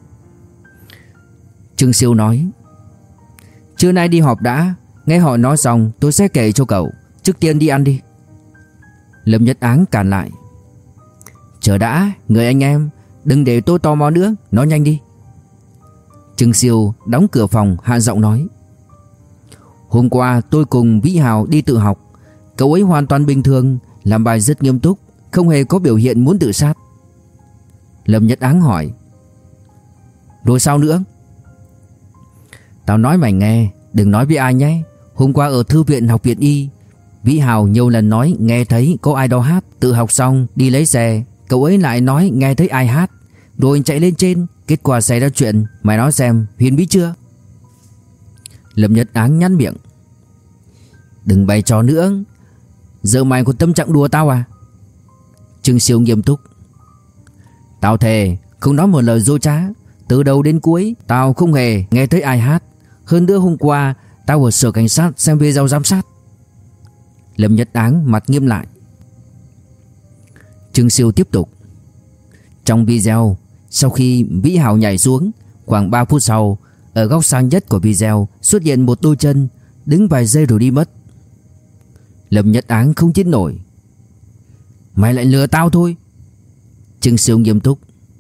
Trương Siêu nói: Trưa nay đi họp đã, nghe họ nói xong tôi sẽ kể cho cậu. Trước tiên đi ăn đi. Lâm Nhất Áng cản lại: Chờ đã, người anh em, đừng để tôi tò mò nữa, nói nhanh đi. Trương Siêu đóng cửa phòng hạ giọng nói: Hôm qua tôi cùng Vĩ Hào đi tự học. Cậu ấy hoàn toàn bình thường, làm bài rất nghiêm túc, không hề có biểu hiện muốn tự sát. Lâm Nhất Áng hỏi: Rồi sao nữa? Tao nói mày nghe, đừng nói với ai nhé. Hôm qua ở thư viện học viện y, Vĩ Hào nhiều lần nói nghe thấy có ai đó hát. Tự học xong đi lấy xe, cậu ấy lại nói nghe thấy ai hát, rồi chạy lên trên. Kết quả xảy ra chuyện mày nói xem, huyền bí chưa? Lâm Nhất Áng nhăn miệng: Đừng bày trò nữa. Giờ mày có tâm trạng đùa tao à? Trương Siêu nghiêm túc: Tao thề không nói một lời dối trá. Từ đầu đến cuối tao không hề nghe thấy ai hát. Hơn nữa hôm qua tao ở sở cảnh sát xem video giám sát. Lâm Nhất Áng mặt nghiêm lại. Trương Siêu tiếp tục: Trong video, sau khi Vĩ Hào nhảy xuống, khoảng 3 phút sau, ở góc xa nhất của video xuất hiện một đôi chân, đứng vài giây rồi đi mất. Lâm Nhất Áng không chết nổi: Mày lại lừa tao thôi. Trương Siêu nghiêm túc: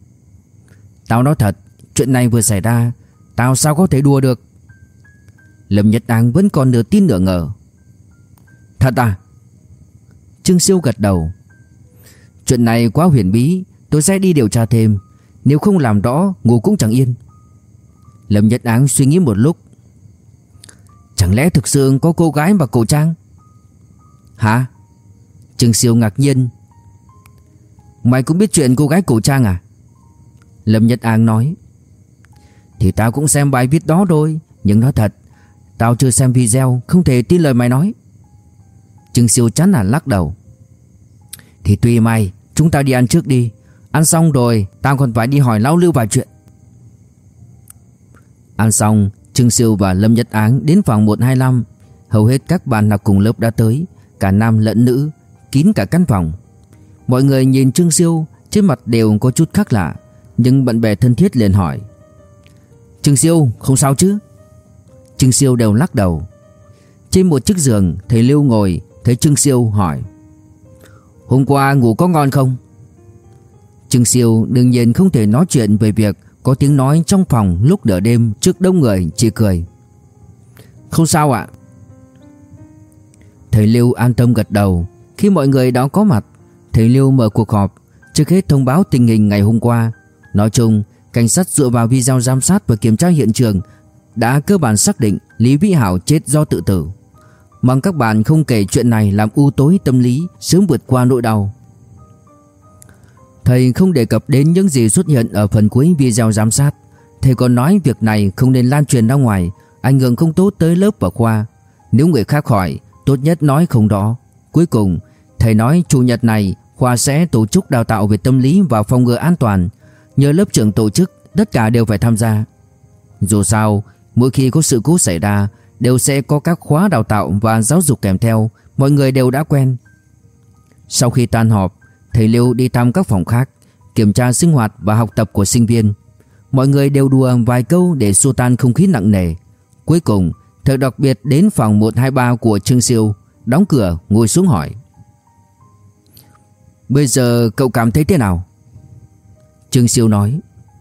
Tao nói thật, chuyện này vừa xảy ra, tao sao có thể đùa được? Lâm Nhất Áng vẫn còn nửa tin nửa ngờ: Thật à? Trương Siêu gật đầu: Chuyện này quá huyền bí, tôi sẽ đi điều tra thêm. Nếu không làm rõ, ngủ cũng chẳng yên. Lâm Nhất Áng suy nghĩ một lúc: Chẳng lẽ thực sự có cô gái mặc cổ trang? Hả? Trương Siêu ngạc nhiên: Mày cũng biết chuyện cô gái cổ trang à? Lâm Nhất Áng nói: Thì tao cũng xem bài viết đó rồi, nhưng nói thật, tao chưa xem video, không thể tin lời mày nói. Trương Siêu chán nản lắc đầu: Thì tùy mày, chúng ta đi ăn trước đi. Ăn xong rồi tao còn phải đi hỏi lão Lưu vài chuyện. Ăn xong, Trương Siêu và Lâm Nhất Áng đến phòng 125. Hầu hết các bạn học cùng lớp đã tới, cả nam lẫn nữ, kín cả căn phòng. Mọi người nhìn Trương Siêu, trên mặt đều có chút khác lạ, nhưng bạn bè thân thiết liền hỏi: Trương Siêu, không sao chứ? Trương Siêu đều lắc đầu. Trên một chiếc giường, thầy Lưu ngồi, thấy Trương Siêu hỏi: Hôm qua ngủ có ngon không? Trương Siêu đương nhiên không thể nói chuyện về việc có tiếng nói trong phòng lúc nửa đêm trước đông người, chỉ cười: Không sao ạ. Thầy Lưu an tâm gật đầu. Khi mọi người đã có mặt, thầy Lưu mở cuộc họp, trước hết thông báo tình hình ngày hôm qua. Nói chung, cảnh sát dựa vào video giám sát và kiểm tra hiện trường đã cơ bản xác định Lý Vĩ Hảo chết do tự tử. Mong các bạn không kể chuyện này làm u tối tâm lý, sớm vượt qua nỗi đau. Thầy không đề cập đến những gì xuất hiện ở phần cuối video giám sát. Thầy còn nói việc này không nên lan truyền ra ngoài, ảnh hưởng không tốt tới lớp và khoa. Nếu người khác hỏi, tốt nhất nói không đó. Cuối cùng, thầy nói chủ nhật này khoa sẽ tổ chức đào tạo về tâm lý và phòng ngừa an toàn. Nhờ lớp trưởng tổ chức, tất cả đều phải tham gia. Dù sao, mỗi khi có sự cố xảy ra, đều sẽ có các khóa đào tạo và giáo dục kèm theo, mọi người đều đã quen. Sau khi tan họp, thầy Lưu đi thăm các phòng khác, kiểm tra sinh hoạt và học tập của sinh viên. Mọi người đều đùa vài câu để xua tan không khí nặng nề. Cuối cùng, thầy đặc biệt đến phòng 123 của Trương Siêu, đóng cửa ngồi xuống hỏi: Bây giờ cậu cảm thấy thế nào? Trương Siêu nói: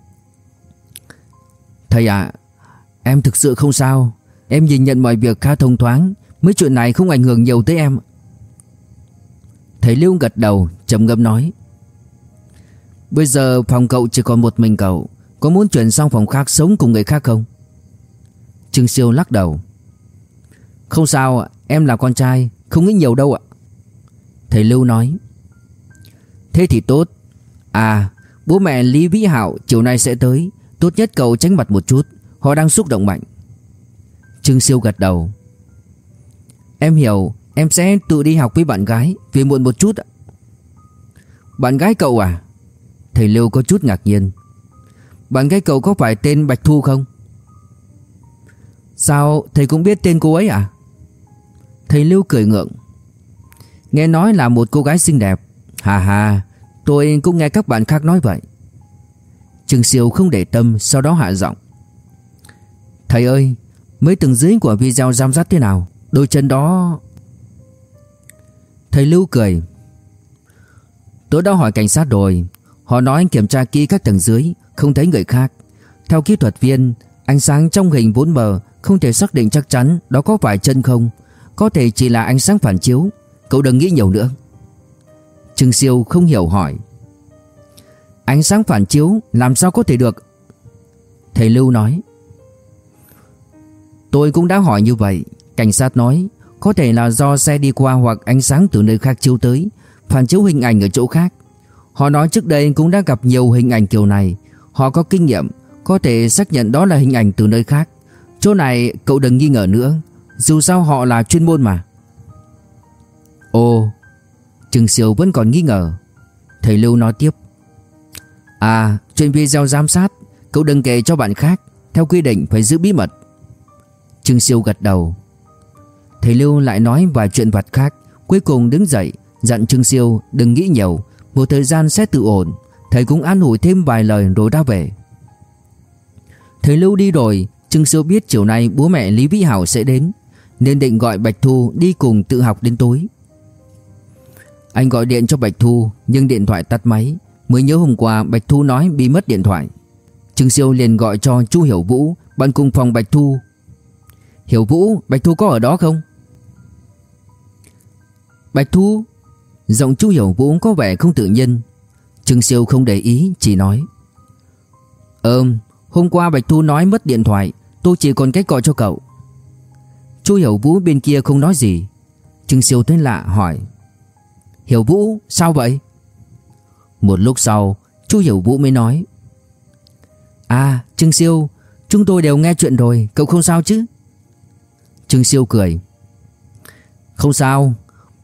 Thầy ạ, em thực sự không sao. Em nhìn nhận mọi việc khá thông thoáng, mấy chuyện này không ảnh hưởng nhiều tới em. Thầy Lưu gật đầu, trầm ngâm nói: Bây giờ phòng cậu chỉ còn một mình cậu, có muốn chuyển sang phòng khác sống cùng người khác không? Trương Siêu lắc đầu: Không sao ạ, em là con trai, không nghĩ nhiều đâu ạ. Thầy Lưu nói: Thế thì tốt. À, bố mẹ Lý Vĩ Hảo chiều nay sẽ tới, tốt nhất cậu tránh mặt một chút, họ đang xúc động mạnh. Trương Siêu gật đầu: Em hiểu, em sẽ tự đi học với bạn gái, về muộn một chút ạ. Bạn gái cậu à? Thầy Lưu có chút ngạc nhiên. Bạn gái cậu có phải tên Bạch Thu không? Sao thầy cũng biết tên cô ấy à? Thầy Lưu cười ngượng: Nghe nói là một cô gái xinh đẹp. Hà hà, tôi cũng nghe các bạn khác nói vậy. Trương Siêu không để tâm, sau đó hạ giọng: Thầy ơi, mấy tầng dưới của video giám sát thế nào? Đôi chân đó... Thầy Lưu cười: Tôi đã hỏi cảnh sát rồi. Họ nói kiểm tra kỹ các tầng dưới, không thấy người khác. Theo kỹ thuật viên, ánh sáng trong hình vốn mờ, không thể xác định chắc chắn đó có phải chân không. Có thể chỉ là ánh sáng phản chiếu. Cậu đừng nghĩ nhiều nữa. Trương Siêu không hiểu hỏi: Ánh sáng phản chiếu làm sao có thể được? Thầy Lưu nói: Tôi cũng đã hỏi như vậy. Cảnh sát nói có thể là do xe đi qua hoặc ánh sáng từ nơi khác chiếu tới, phản chiếu hình ảnh ở chỗ khác. Họ nói trước đây cũng đã gặp nhiều hình ảnh kiểu này. Họ có kinh nghiệm, có thể xác nhận đó là hình ảnh từ nơi khác. Chỗ này cậu đừng nghi ngờ nữa, dù sao họ là chuyên môn mà. Ồ, Trương Siêu vẫn còn nghi ngờ. Thầy Lưu nói tiếp: À, chuyện video giám sát cậu đừng kể cho bạn khác, theo quy định phải giữ bí mật. Trương Siêu gật đầu. Thầy Lưu lại nói vài chuyện vặt khác, cuối cùng đứng dậy dặn Trương Siêu đừng nghĩ nhiều, một thời gian sẽ tự ổn. Thầy cũng an ủi thêm vài lời rồi ra về. Thầy Lưu đi rồi, Trương Siêu biết chiều nay bố mẹ Lý Vĩ Hảo sẽ đến, nên định gọi Bạch Thu đi cùng tự học đến tối. Anh gọi điện cho Bạch Thu nhưng điện thoại tắt máy, mới nhớ hôm qua Bạch Thu nói bị mất điện thoại. Trương Siêu liền gọi cho chú Hiểu Vũ, bạn cùng phòng Bạch Thu. Hiểu Vũ, Bạch Thu có ở đó không? Bạch Thu? Giọng chú Hiểu Vũ có vẻ không tự nhiên. Trương Siêu không để ý, chỉ nói: Hôm qua Bạch Thu nói mất điện thoại, tôi chỉ còn cách gọi cho cậu. Chú Hiểu Vũ bên kia không nói gì. Trương Siêu thấy lạ hỏi: Hiểu Vũ, sao vậy? Một lúc sau, chú Hiểu Vũ mới nói: À, Trương Siêu, chúng tôi đều nghe chuyện rồi, cậu không sao chứ? Trương Siêu cười: Không sao.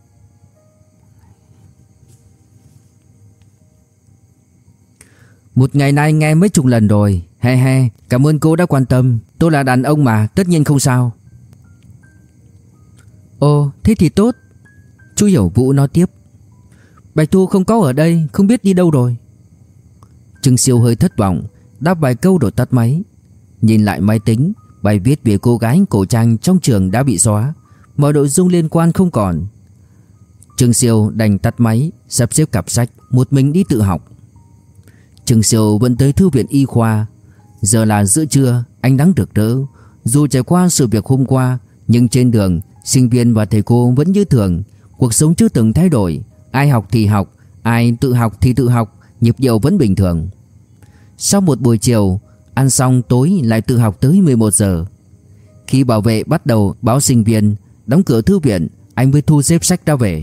Một ngày nay nghe mấy chục lần rồi. He he, cảm ơn cô đã quan tâm. Tôi là đàn ông mà, tất nhiên không sao. Ồ, thế thì tốt. Chu Hiểu Vũ nói tiếp. Bạch Thu không có ở đây, không biết đi đâu rồi. Trương Siêu hơi thất vọng, đáp vài câu rồi tắt máy. Nhìn lại máy tính, bài viết về cô gái cổ trang trong trường đã bị xóa, mọi nội dung liên quan không còn. Trương Siêu đành tắt máy, sắp xếp cặp sách, một mình đi tự học. Trương Siêu vẫn tới thư viện y khoa. Giờ là giữa trưa, ánh nắng rực rỡ. Dù trải qua sự việc hôm qua, nhưng trên đường, sinh viên và thầy cô vẫn như thường. Cuộc sống chưa từng thay đổi. Ai học thì học, ai tự học thì tự học, nhịp điệu vẫn bình thường. Sau một buổi chiều, ăn xong tối lại tự học tới 11 giờ. Khi bảo vệ bắt đầu báo sinh viên, đóng cửa thư viện, anh mới thu xếp sách ra về.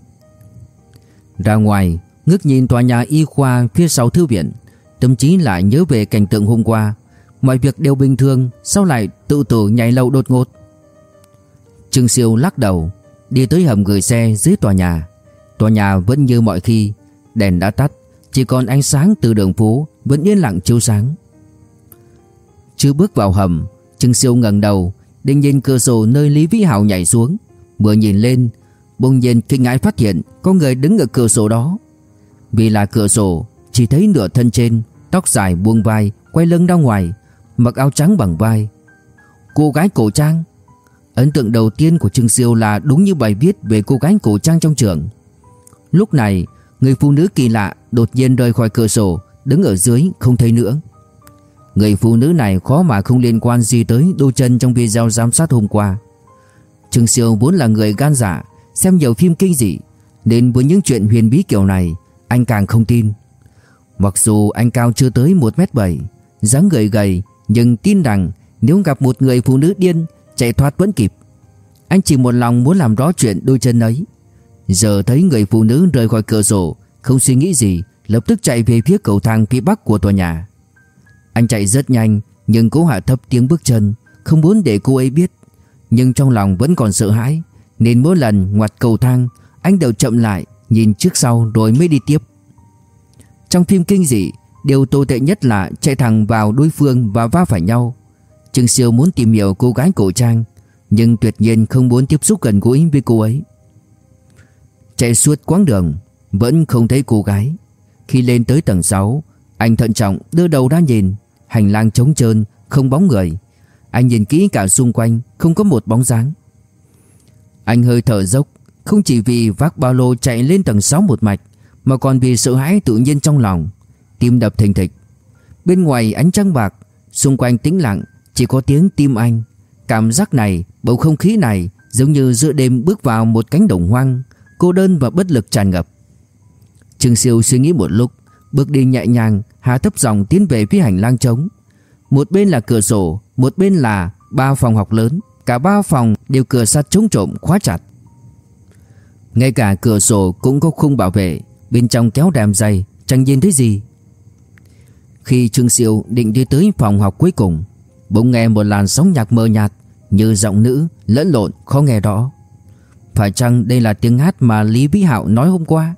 Ra ngoài, ngước nhìn tòa nhà y khoa phía sau thư viện, tâm trí lại nhớ về cảnh tượng hôm qua. Mọi việc đều bình thường, sao lại tự tử nhảy lầu đột ngột? Trương Siêu lắc đầu, đi tới hầm gửi xe dưới tòa nhà. Tòa nhà vẫn như mọi khi, đèn đã tắt, chỉ còn ánh sáng từ đường phố vẫn yên lặng chiếu sáng. Chưa bước vào hầm, Trương Siêu ngẩng đầu, định nhìn cửa sổ nơi Lý Vĩ Hạo nhảy xuống. Vừa nhìn lên, bỗng nhiên kinh ngạc phát hiện có người đứng ở cửa sổ đó. Vì là cửa sổ, chỉ thấy nửa thân trên, tóc dài buông vai, quay lưng ra ngoài, mặc áo trắng bằng vai. Cô gái cổ trang. Ấn tượng đầu tiên của Trương Siêu là đúng như bài viết về cô gái cổ trang trong trường. Lúc này, người phụ nữ kỳ lạ đột nhiên rời khỏi cửa sổ, đứng ở dưới không thấy nữa. Người phụ nữ này khó mà không liên quan gì tới đôi chân trong video giám sát hôm qua. Trương Siêu vốn là người gan dạ, xem nhiều phim kinh dị, nên với những chuyện huyền bí kiểu này, anh càng không tin. Mặc dù anh cao chưa tới 1m7, dáng người gầy, nhưng tin rằng nếu gặp một người phụ nữ điên, chạy thoát vẫn kịp. Anh chỉ một lòng muốn làm rõ chuyện đôi chân ấy. Giờ thấy người phụ nữ rời khỏi cửa sổ, không suy nghĩ gì, lập tức chạy về phía cầu thang phía bắc của tòa nhà. Anh chạy rất nhanh, nhưng cố hạ thấp tiếng bước chân, không muốn để cô ấy biết. Nhưng trong lòng vẫn còn sợ hãi, nên mỗi lần ngoặt cầu thang, anh đều chậm lại, nhìn trước sau rồi mới đi tiếp. Trong phim kinh dị, điều tồi tệ nhất là chạy thẳng vào đối phương và va phải nhau. Trương Siêu muốn tìm hiểu cô gái cổ trang, nhưng tuyệt nhiên không muốn tiếp xúc gần gũi với cô ấy. Chạy suốt quãng đường, vẫn không thấy cô gái. Khi lên tới tầng 6, anh thận trọng đưa đầu ra nhìn. Hành lang trống trơn, không bóng người. Anh nhìn kỹ cả xung quanh, không có một bóng dáng. Anh hơi thở dốc, không chỉ vì vác ba lô chạy lên tầng 6 một mạch, mà còn vì sợ hãi tự nhiên trong lòng. Tim đập thình thịch. Bên ngoài ánh trăng bạc, xung quanh tĩnh lặng, chỉ có tiếng tim anh. Cảm giác này, bầu không khí này giống như giữa đêm bước vào một cánh đồng hoang, cô đơn và bất lực tràn ngập. Trương Siêu suy nghĩ một lúc, bước đi nhẹ nhàng, hạ thấp giọng tiến về phía hành lang trống. Một bên là cửa sổ, một bên là 3 phòng học lớn, cả 3 phòng đều cửa sắt chống trộm khóa chặt. Ngay cả cửa sổ cũng có khung bảo vệ, bên trong kéo rèm dày, chẳng nhìn thấy gì. Khi Trương Siêu định đi tới phòng học cuối cùng, bỗng nghe một làn sóng nhạc mờ nhạt, như giọng nữ lẫn lộn, khó nghe rõ. Phải chăng đây là tiếng hát mà Lý Vĩ Hạo nói hôm qua?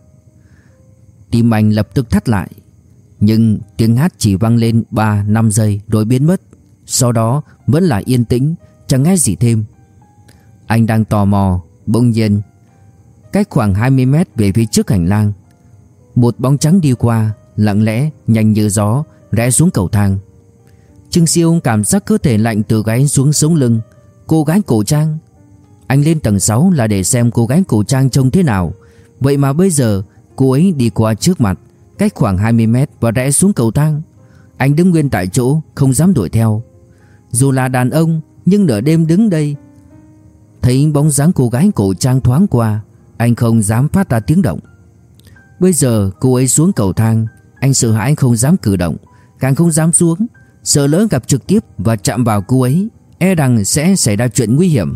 Tim anh lập tức thắt lại. Nhưng tiếng hát chỉ vang lên 3-5 giây rồi biến mất. Sau đó vẫn là yên tĩnh, chẳng nghe gì thêm. Anh đang tò mò, bỗng nhiên cách khoảng 20 mét về phía trước hành lang, một bóng trắng đi qua, lặng lẽ, nhanh như gió, rẽ xuống cầu thang. Trương Siêu cảm giác cơ thể lạnh từ gáy xuống sống lưng. Cô gái cổ trang. Anh lên tầng 6 là để xem cô gái cổ trang trông thế nào. Vậy mà bây giờ cô ấy đi qua trước mặt, cách khoảng 20 mét và rẽ xuống cầu thang. Anh đứng nguyên tại chỗ, không dám đuổi theo. Dù là đàn ông, nhưng nửa đêm đứng đây, thấy bóng dáng cô gái cổ trang thoáng qua, anh không dám phát ra tiếng động. Bây giờ cô ấy xuống cầu thang, anh sợ hãi không dám cử động, càng không dám xuống, sợ lỡ gặp trực tiếp và chạm vào cô ấy, e rằng sẽ xảy ra chuyện nguy hiểm.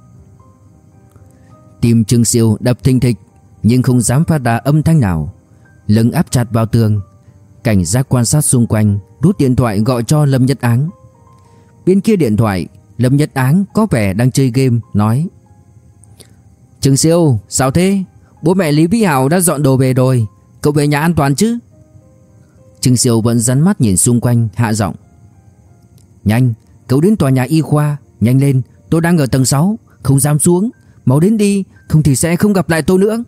Tim Trương Siêu đập thình thịch, nhưng không dám phát ra âm thanh nào, lưng áp chặt vào tường, cảnh giác quan sát xung quanh, rút điện thoại gọi cho Lâm Nhất Áng. Bên kia điện thoại, Lâm Nhất Áng có vẻ đang chơi game, nói: Trương Siêu, sao thế? Bố mẹ Lý Vĩ Hạo đã dọn đồ về rồi, cậu về nhà an toàn chứ? Trương Siêu vẫn dán mắt nhìn xung quanh, hạ giọng: Nhanh, cậu đến tòa nhà y khoa, nhanh lên, tôi đang ở tầng 6, không dám xuống, Mau đến đi, không thì sẽ không gặp lại tôi nữa.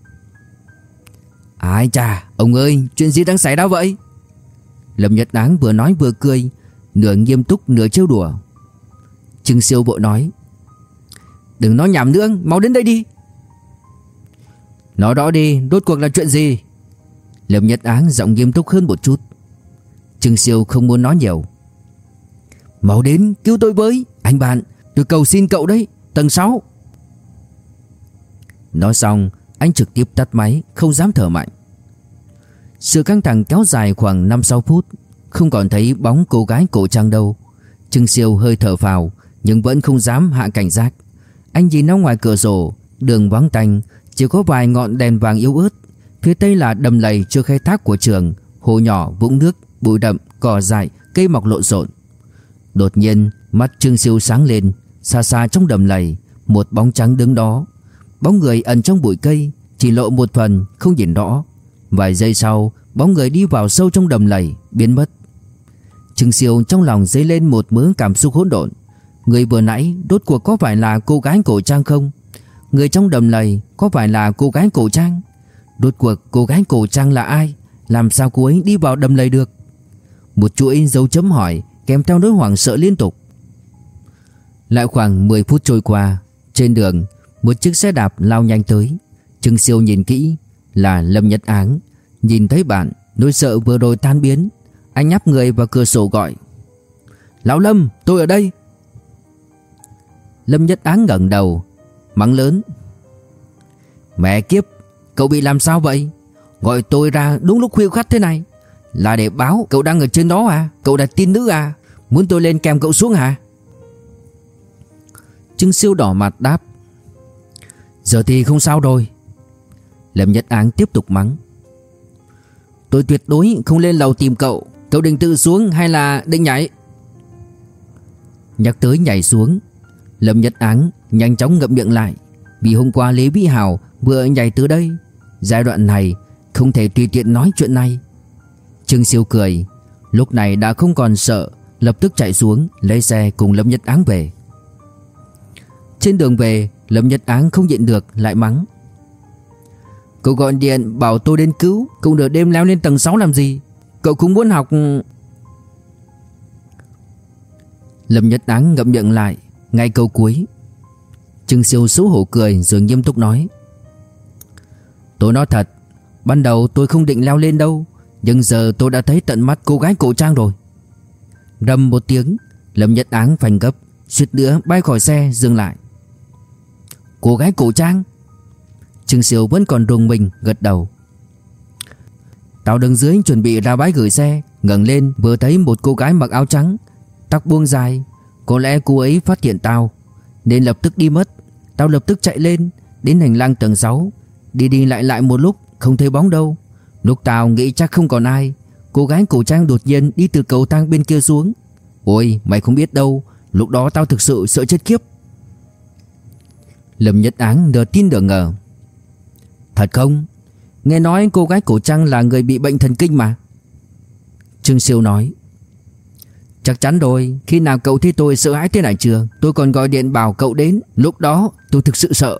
Ai chà, ông ơi, chuyện gì đang xảy ra vậy? Lâm Nhất Áng vừa nói vừa cười, nửa nghiêm túc nửa trêu đùa. Trương Siêu vội nói: Đừng nói nhảm nữa, mau đến đây đi. Nói rõ đi, rốt cuộc là chuyện gì? Lâm Nhất Áng giọng nghiêm túc hơn một chút. Trương Siêu không muốn nói nhiều. Mau đến cứu tôi với, anh bạn, tôi cầu xin cậu đấy, tầng 6. Nói xong, anh trực tiếp tắt máy, không dám thở mạnh. Sự căng thẳng kéo dài khoảng 5-6 phút, không còn thấy bóng cô gái cổ trang đâu. Trương Siêu hơi thở phào, nhưng vẫn không dám hạ cảnh giác. Anh nhìn ra ngoài cửa sổ, đường vắng tanh, chỉ có vài ngọn đèn vàng yếu ớt. Phía tây là đầm lầy chưa khai thác của trường, hồ nhỏ, vũng nước, bụi đậm, cỏ dại, cây mọc lộn xộn. Đột nhiên, mắt Trương Siêu sáng lên, xa xa trong đầm lầy, một bóng trắng đứng đó. Bóng người ẩn trong bụi cây, chỉ lộ một phần, không nhìn rõ. Vài giây sau, bóng người đi vào sâu trong đầm lầy, biến mất. Trương Siêu trong lòng dấy lên một mớ cảm xúc hỗn độn. Người vừa nãy rốt cuộc có phải là cô gái cổ trang không? Người trong đầm lầy có phải là cô gái cổ trang? Rốt cuộc cô gái cổ trang là ai? Làm sao cô ấy đi vào đầm lầy được? Một chuỗi dấu chấm hỏi kèm theo nỗi hoảng sợ liên tục. Lại khoảng 10 phút trôi qua, trên đường một chiếc xe đạp lao nhanh tới. Trương Siêu nhìn kỹ, là Lâm Nhất Áng. Nhìn thấy bạn, nỗi sợ vừa rồi tan biến. Anh nháp người vào cửa sổ gọi: Lão Lâm, tôi ở đây. Lâm Nhất Áng ngẩng đầu, mắng lớn: Mẹ kiếp, cậu bị làm sao vậy? Gọi tôi ra đúng lúc khuya khoắt thế này là để báo cậu đang ở trên đó à? Cậu là tin nữ à? Muốn tôi lên kèm cậu xuống hả? Trương Siêu đỏ mặt đáp: Giờ thì không sao rồi. Lâm Nhất Áng tiếp tục mắng: Tôi tuyệt đối không lên lầu tìm cậu. Cậu định tự xuống hay là định nhảy? Nhắc tới nhảy xuống, Lâm Nhất Áng nhanh chóng ngậm miệng lại. Vì hôm qua Lý Vĩ Hào vừa nhảy từ đây, giai đoạn này không thể tùy tiện nói chuyện này. Trương Siêu cười, lúc này đã không còn sợ, lập tức chạy xuống lấy xe cùng Lâm Nhất Áng về. Trên đường về, Lâm Nhất Áng không nhịn được lại mắng: Cậu gọi điện bảo tôi đến cứu, cậu nửa đêm leo lên tầng 6 làm gì? Cậu cũng muốn học. Lâm Nhất Áng ngậm miệng lại ngay câu cuối. Trương Siêu xấu hổ cười rồi nghiêm túc nói: Tôi nói thật, ban đầu tôi không định leo lên đâu, nhưng giờ tôi đã thấy tận mắt cô gái cổ trang rồi. Rầm một tiếng, Lâm Nhất Áng phanh gấp, suýt nữa bay khỏi xe dừng lại. Cô gái cổ trang? Trương Siêu vẫn còn rùng mình gật đầu. Tao đứng dưới chuẩn bị ra bãi gửi xe, ngẩng lên vừa thấy một cô gái mặc áo trắng, tóc buông dài. Có lẽ cô ấy phát hiện tao nên lập tức đi mất. Tao lập tức chạy lên đến hành lang tầng 6, đi đi lại lại một lúc không thấy bóng đâu. Lúc tao nghĩ chắc không còn ai, cô gái cổ trang đột nhiên đi từ cầu thang bên kia xuống. Ôi, mày không biết đâu, lúc đó tao thực sự sợ chết khiếp. Lâm Nhất Áng nửa tin nửa ngờ: Thật không? Nghe nói cô gái cổ trang là người bị bệnh thần kinh mà. Trương Siêu nói: Chắc chắn rồi, khi nào cậu thấy tôi sợ hãi thế này chưa? Tôi còn gọi điện bảo cậu đến, lúc đó tôi thực sự sợ.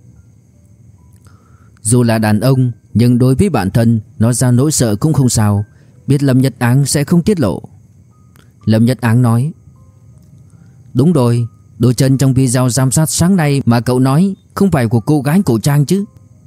Dù là đàn ông, nhưng đối với bản thân nói ra nỗi sợ cũng không sao. Biết Lâm Nhất Áng sẽ không tiết lộ. Lâm Nhất Áng nói: Đúng rồi, đôi chân trong video giám sát sáng nay mà cậu nói không phải của cô gái cổ trang chứ?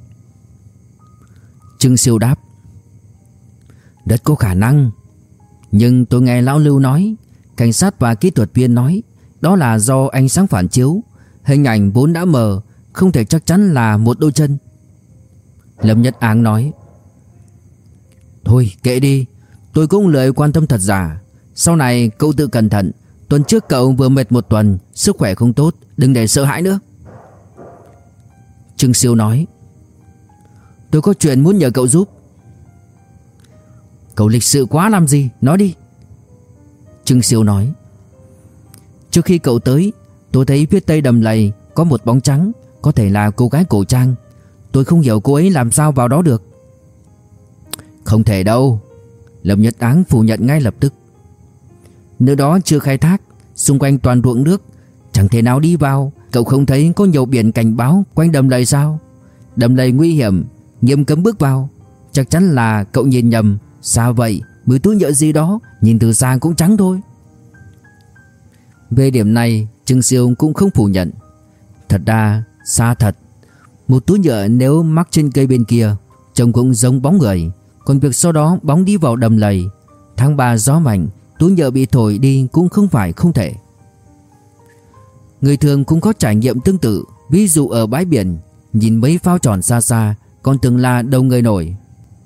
Trương Siêu đáp: Rất có khả năng. Nhưng tôi nghe lão Lưu nói, cảnh sát và kỹ thuật viên nói đó là do ánh sáng phản chiếu, hình ảnh vốn đã mờ, không thể chắc chắn là một đôi chân. Lâm Nhất Áng nói: Thôi kệ đi, tôi cũng lười quan tâm thật giả. Sau này cậu tự cẩn thận. Tuần trước cậu vừa mệt một tuần, sức khỏe không tốt, đừng để sợ hãi nữa. Trương Siêu nói: Tôi có chuyện muốn nhờ cậu giúp. Cậu lịch sự quá làm gì, nói đi. Trương Siêu nói: Trước khi cậu tới, tôi thấy phía tây đầm lầy có một bóng trắng, có thể là cô gái cổ trang. Tôi không hiểu cô ấy làm sao vào đó được. Không thể đâu. Lâm Nhất Áng phủ nhận ngay lập tức. Nơi đó chưa khai thác, xung quanh toàn ruộng nước, chẳng thể nào đi vào. Cậu không thấy có nhiều biển cảnh báo quanh đầm lầy sao? Đầm lầy nguy hiểm, nghiêm cấm bước vào. Chắc chắn là cậu nhìn nhầm. Sao vậy? Mấy túi nhựa gì đó nhìn từ xa cũng trắng thôi. Về điểm này Trương Siêu cũng không phủ nhận. Thật ra xa thật. Một túi nhựa nếu mắc trên cây bên kia trông cũng giống bóng người. Còn việc sau đó bóng đi vào đầm lầy, tháng 3 gió mạnh, túi nhựa bị thổi đi cũng không phải không thể. Người thường cũng có trải nghiệm tương tự. Ví dụ ở bãi biển, nhìn mấy phao tròn xa xa còn tưởng là đầu người nổi.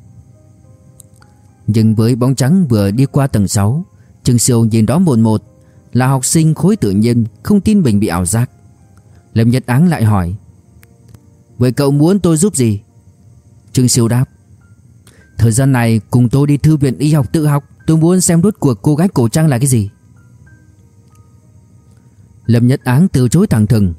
Nhưng với bóng trắng vừa đi qua tầng 6, Trương Siêu nhìn đó một một. Là học sinh khối tự nhiên, không tin mình bị ảo giác. Lâm Nhật Áng lại hỏi: vậy cậu muốn tôi giúp gì? Trương Siêu đáp: thời gian này cùng tôi đi thư viện y học tự học. Tôi muốn xem rốt cuộc cô gái cổ trang là cái gì. Lâm Nhật Áng từ chối thẳng thừng: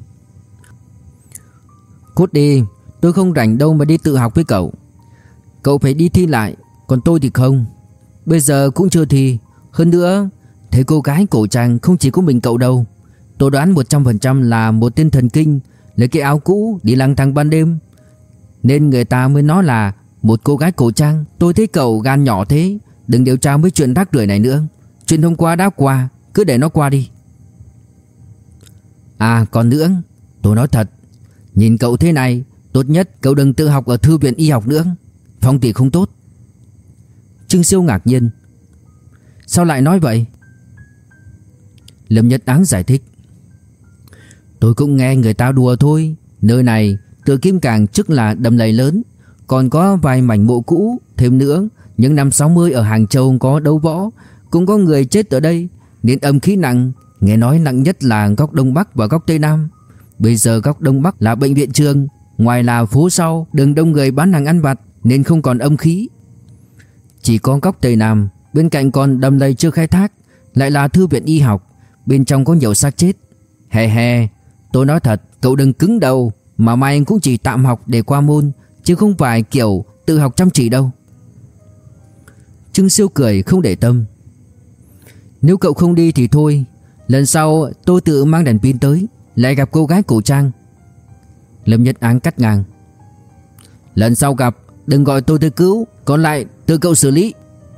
cút đi, tôi không rảnh đâu mà đi tự học với cậu. Cậu phải đi thi lại, còn tôi thì không. Bây giờ cũng chưa thi. Hơn nữa, thấy cô gái cổ trang không chỉ có mình cậu đâu. Tôi đoán 100% là một tên thần kinh lấy cái áo cũ đi lang thang ban đêm, nên người ta mới nói là một cô gái cổ trang. Tôi thấy cậu gan nhỏ thế, đừng điều tra mấy chuyện rác rưởi này nữa. Chuyện hôm qua đã qua, cứ để nó qua đi. À còn nữa, tôi nói thật, nhìn cậu thế này, tốt nhất cậu đừng tự học ở thư viện y học nữa. Phong thủy không tốt. Trương Siêu ngạc nhiên: sao lại nói vậy? Lâm Nhật Áng giải thích: tôi cũng nghe người ta đùa thôi. Nơi này Tự Kim Cảng trước là đầm lầy lớn, còn có vài mảnh mộ cũ. Thêm nữa, những năm 60 ở Hàng Châu có đấu võ, cũng có người chết ở đây, nên âm khí nặng. Nghe nói nặng nhất là góc Đông Bắc và góc Tây Nam. Bây giờ góc Đông Bắc là bệnh viện trường, ngoài là phố sau đường đông người bán hàng ăn vặt, nên không còn âm khí. Chỉ có góc Tây Nam, bên cạnh còn đầm lầy chưa khai thác, lại là thư viện y học, bên trong có nhiều xác chết. Hè hè, tôi nói thật, cậu đừng cứng đầu, mà mai anh cũng chỉ tạm học để qua môn, chứ không phải kiểu tự học chăm chỉ đâu. Trương Siêu cười không để tâm: nếu cậu không đi thì thôi, lần sau tôi tự mang đèn pin tới, lại gặp cô gái cổ trang. Lâm Nhất Áng cắt ngang: lần sau gặp đừng gọi tôi tới cứu, còn lại tự cậu xử lý.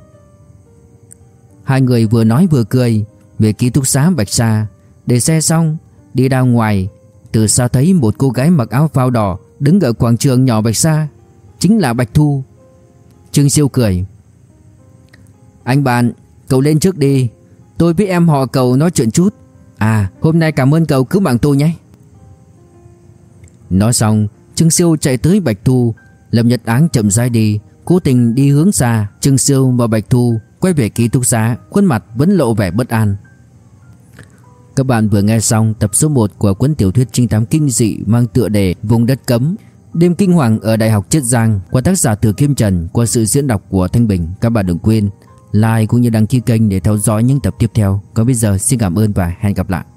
Hai người vừa nói vừa cười về ký túc xá Bạch Sa. Để xe xong, đi ra ngoài, từ xa thấy một cô gái mặc áo phao đỏ đứng ở quảng trường nhỏ Bạch Sa, chính là Bạch Thu. Trương Siêu cười: anh bạn, cậu lên trước đi, tôi với em họ cậu nói chuyện chút. À, hôm nay cảm ơn cậu cứu mạng tôi nhé. Nói xong, Trương Siêu chạy tới Bạch Thu. Lâm Nhật Áng chậm rãi đi, cố tình đi hướng xa. Trương Siêu và Bạch Thu quay về ký túc xá, khuôn mặt vẫn lộ vẻ bất an. Các bạn vừa nghe xong tập số 1 của cuốn tiểu thuyết trinh thám kinh dị mang tựa đề Vùng đất cấm, đêm kinh hoàng ở Đại học Chiết Giang của tác giả Từ Kim Trần, qua sự diễn đọc của Thanh Bình. Các bạn đừng quên like cũng như đăng ký kênh để theo dõi những tập tiếp theo. Còn bây giờ xin cảm ơn và hẹn gặp lại.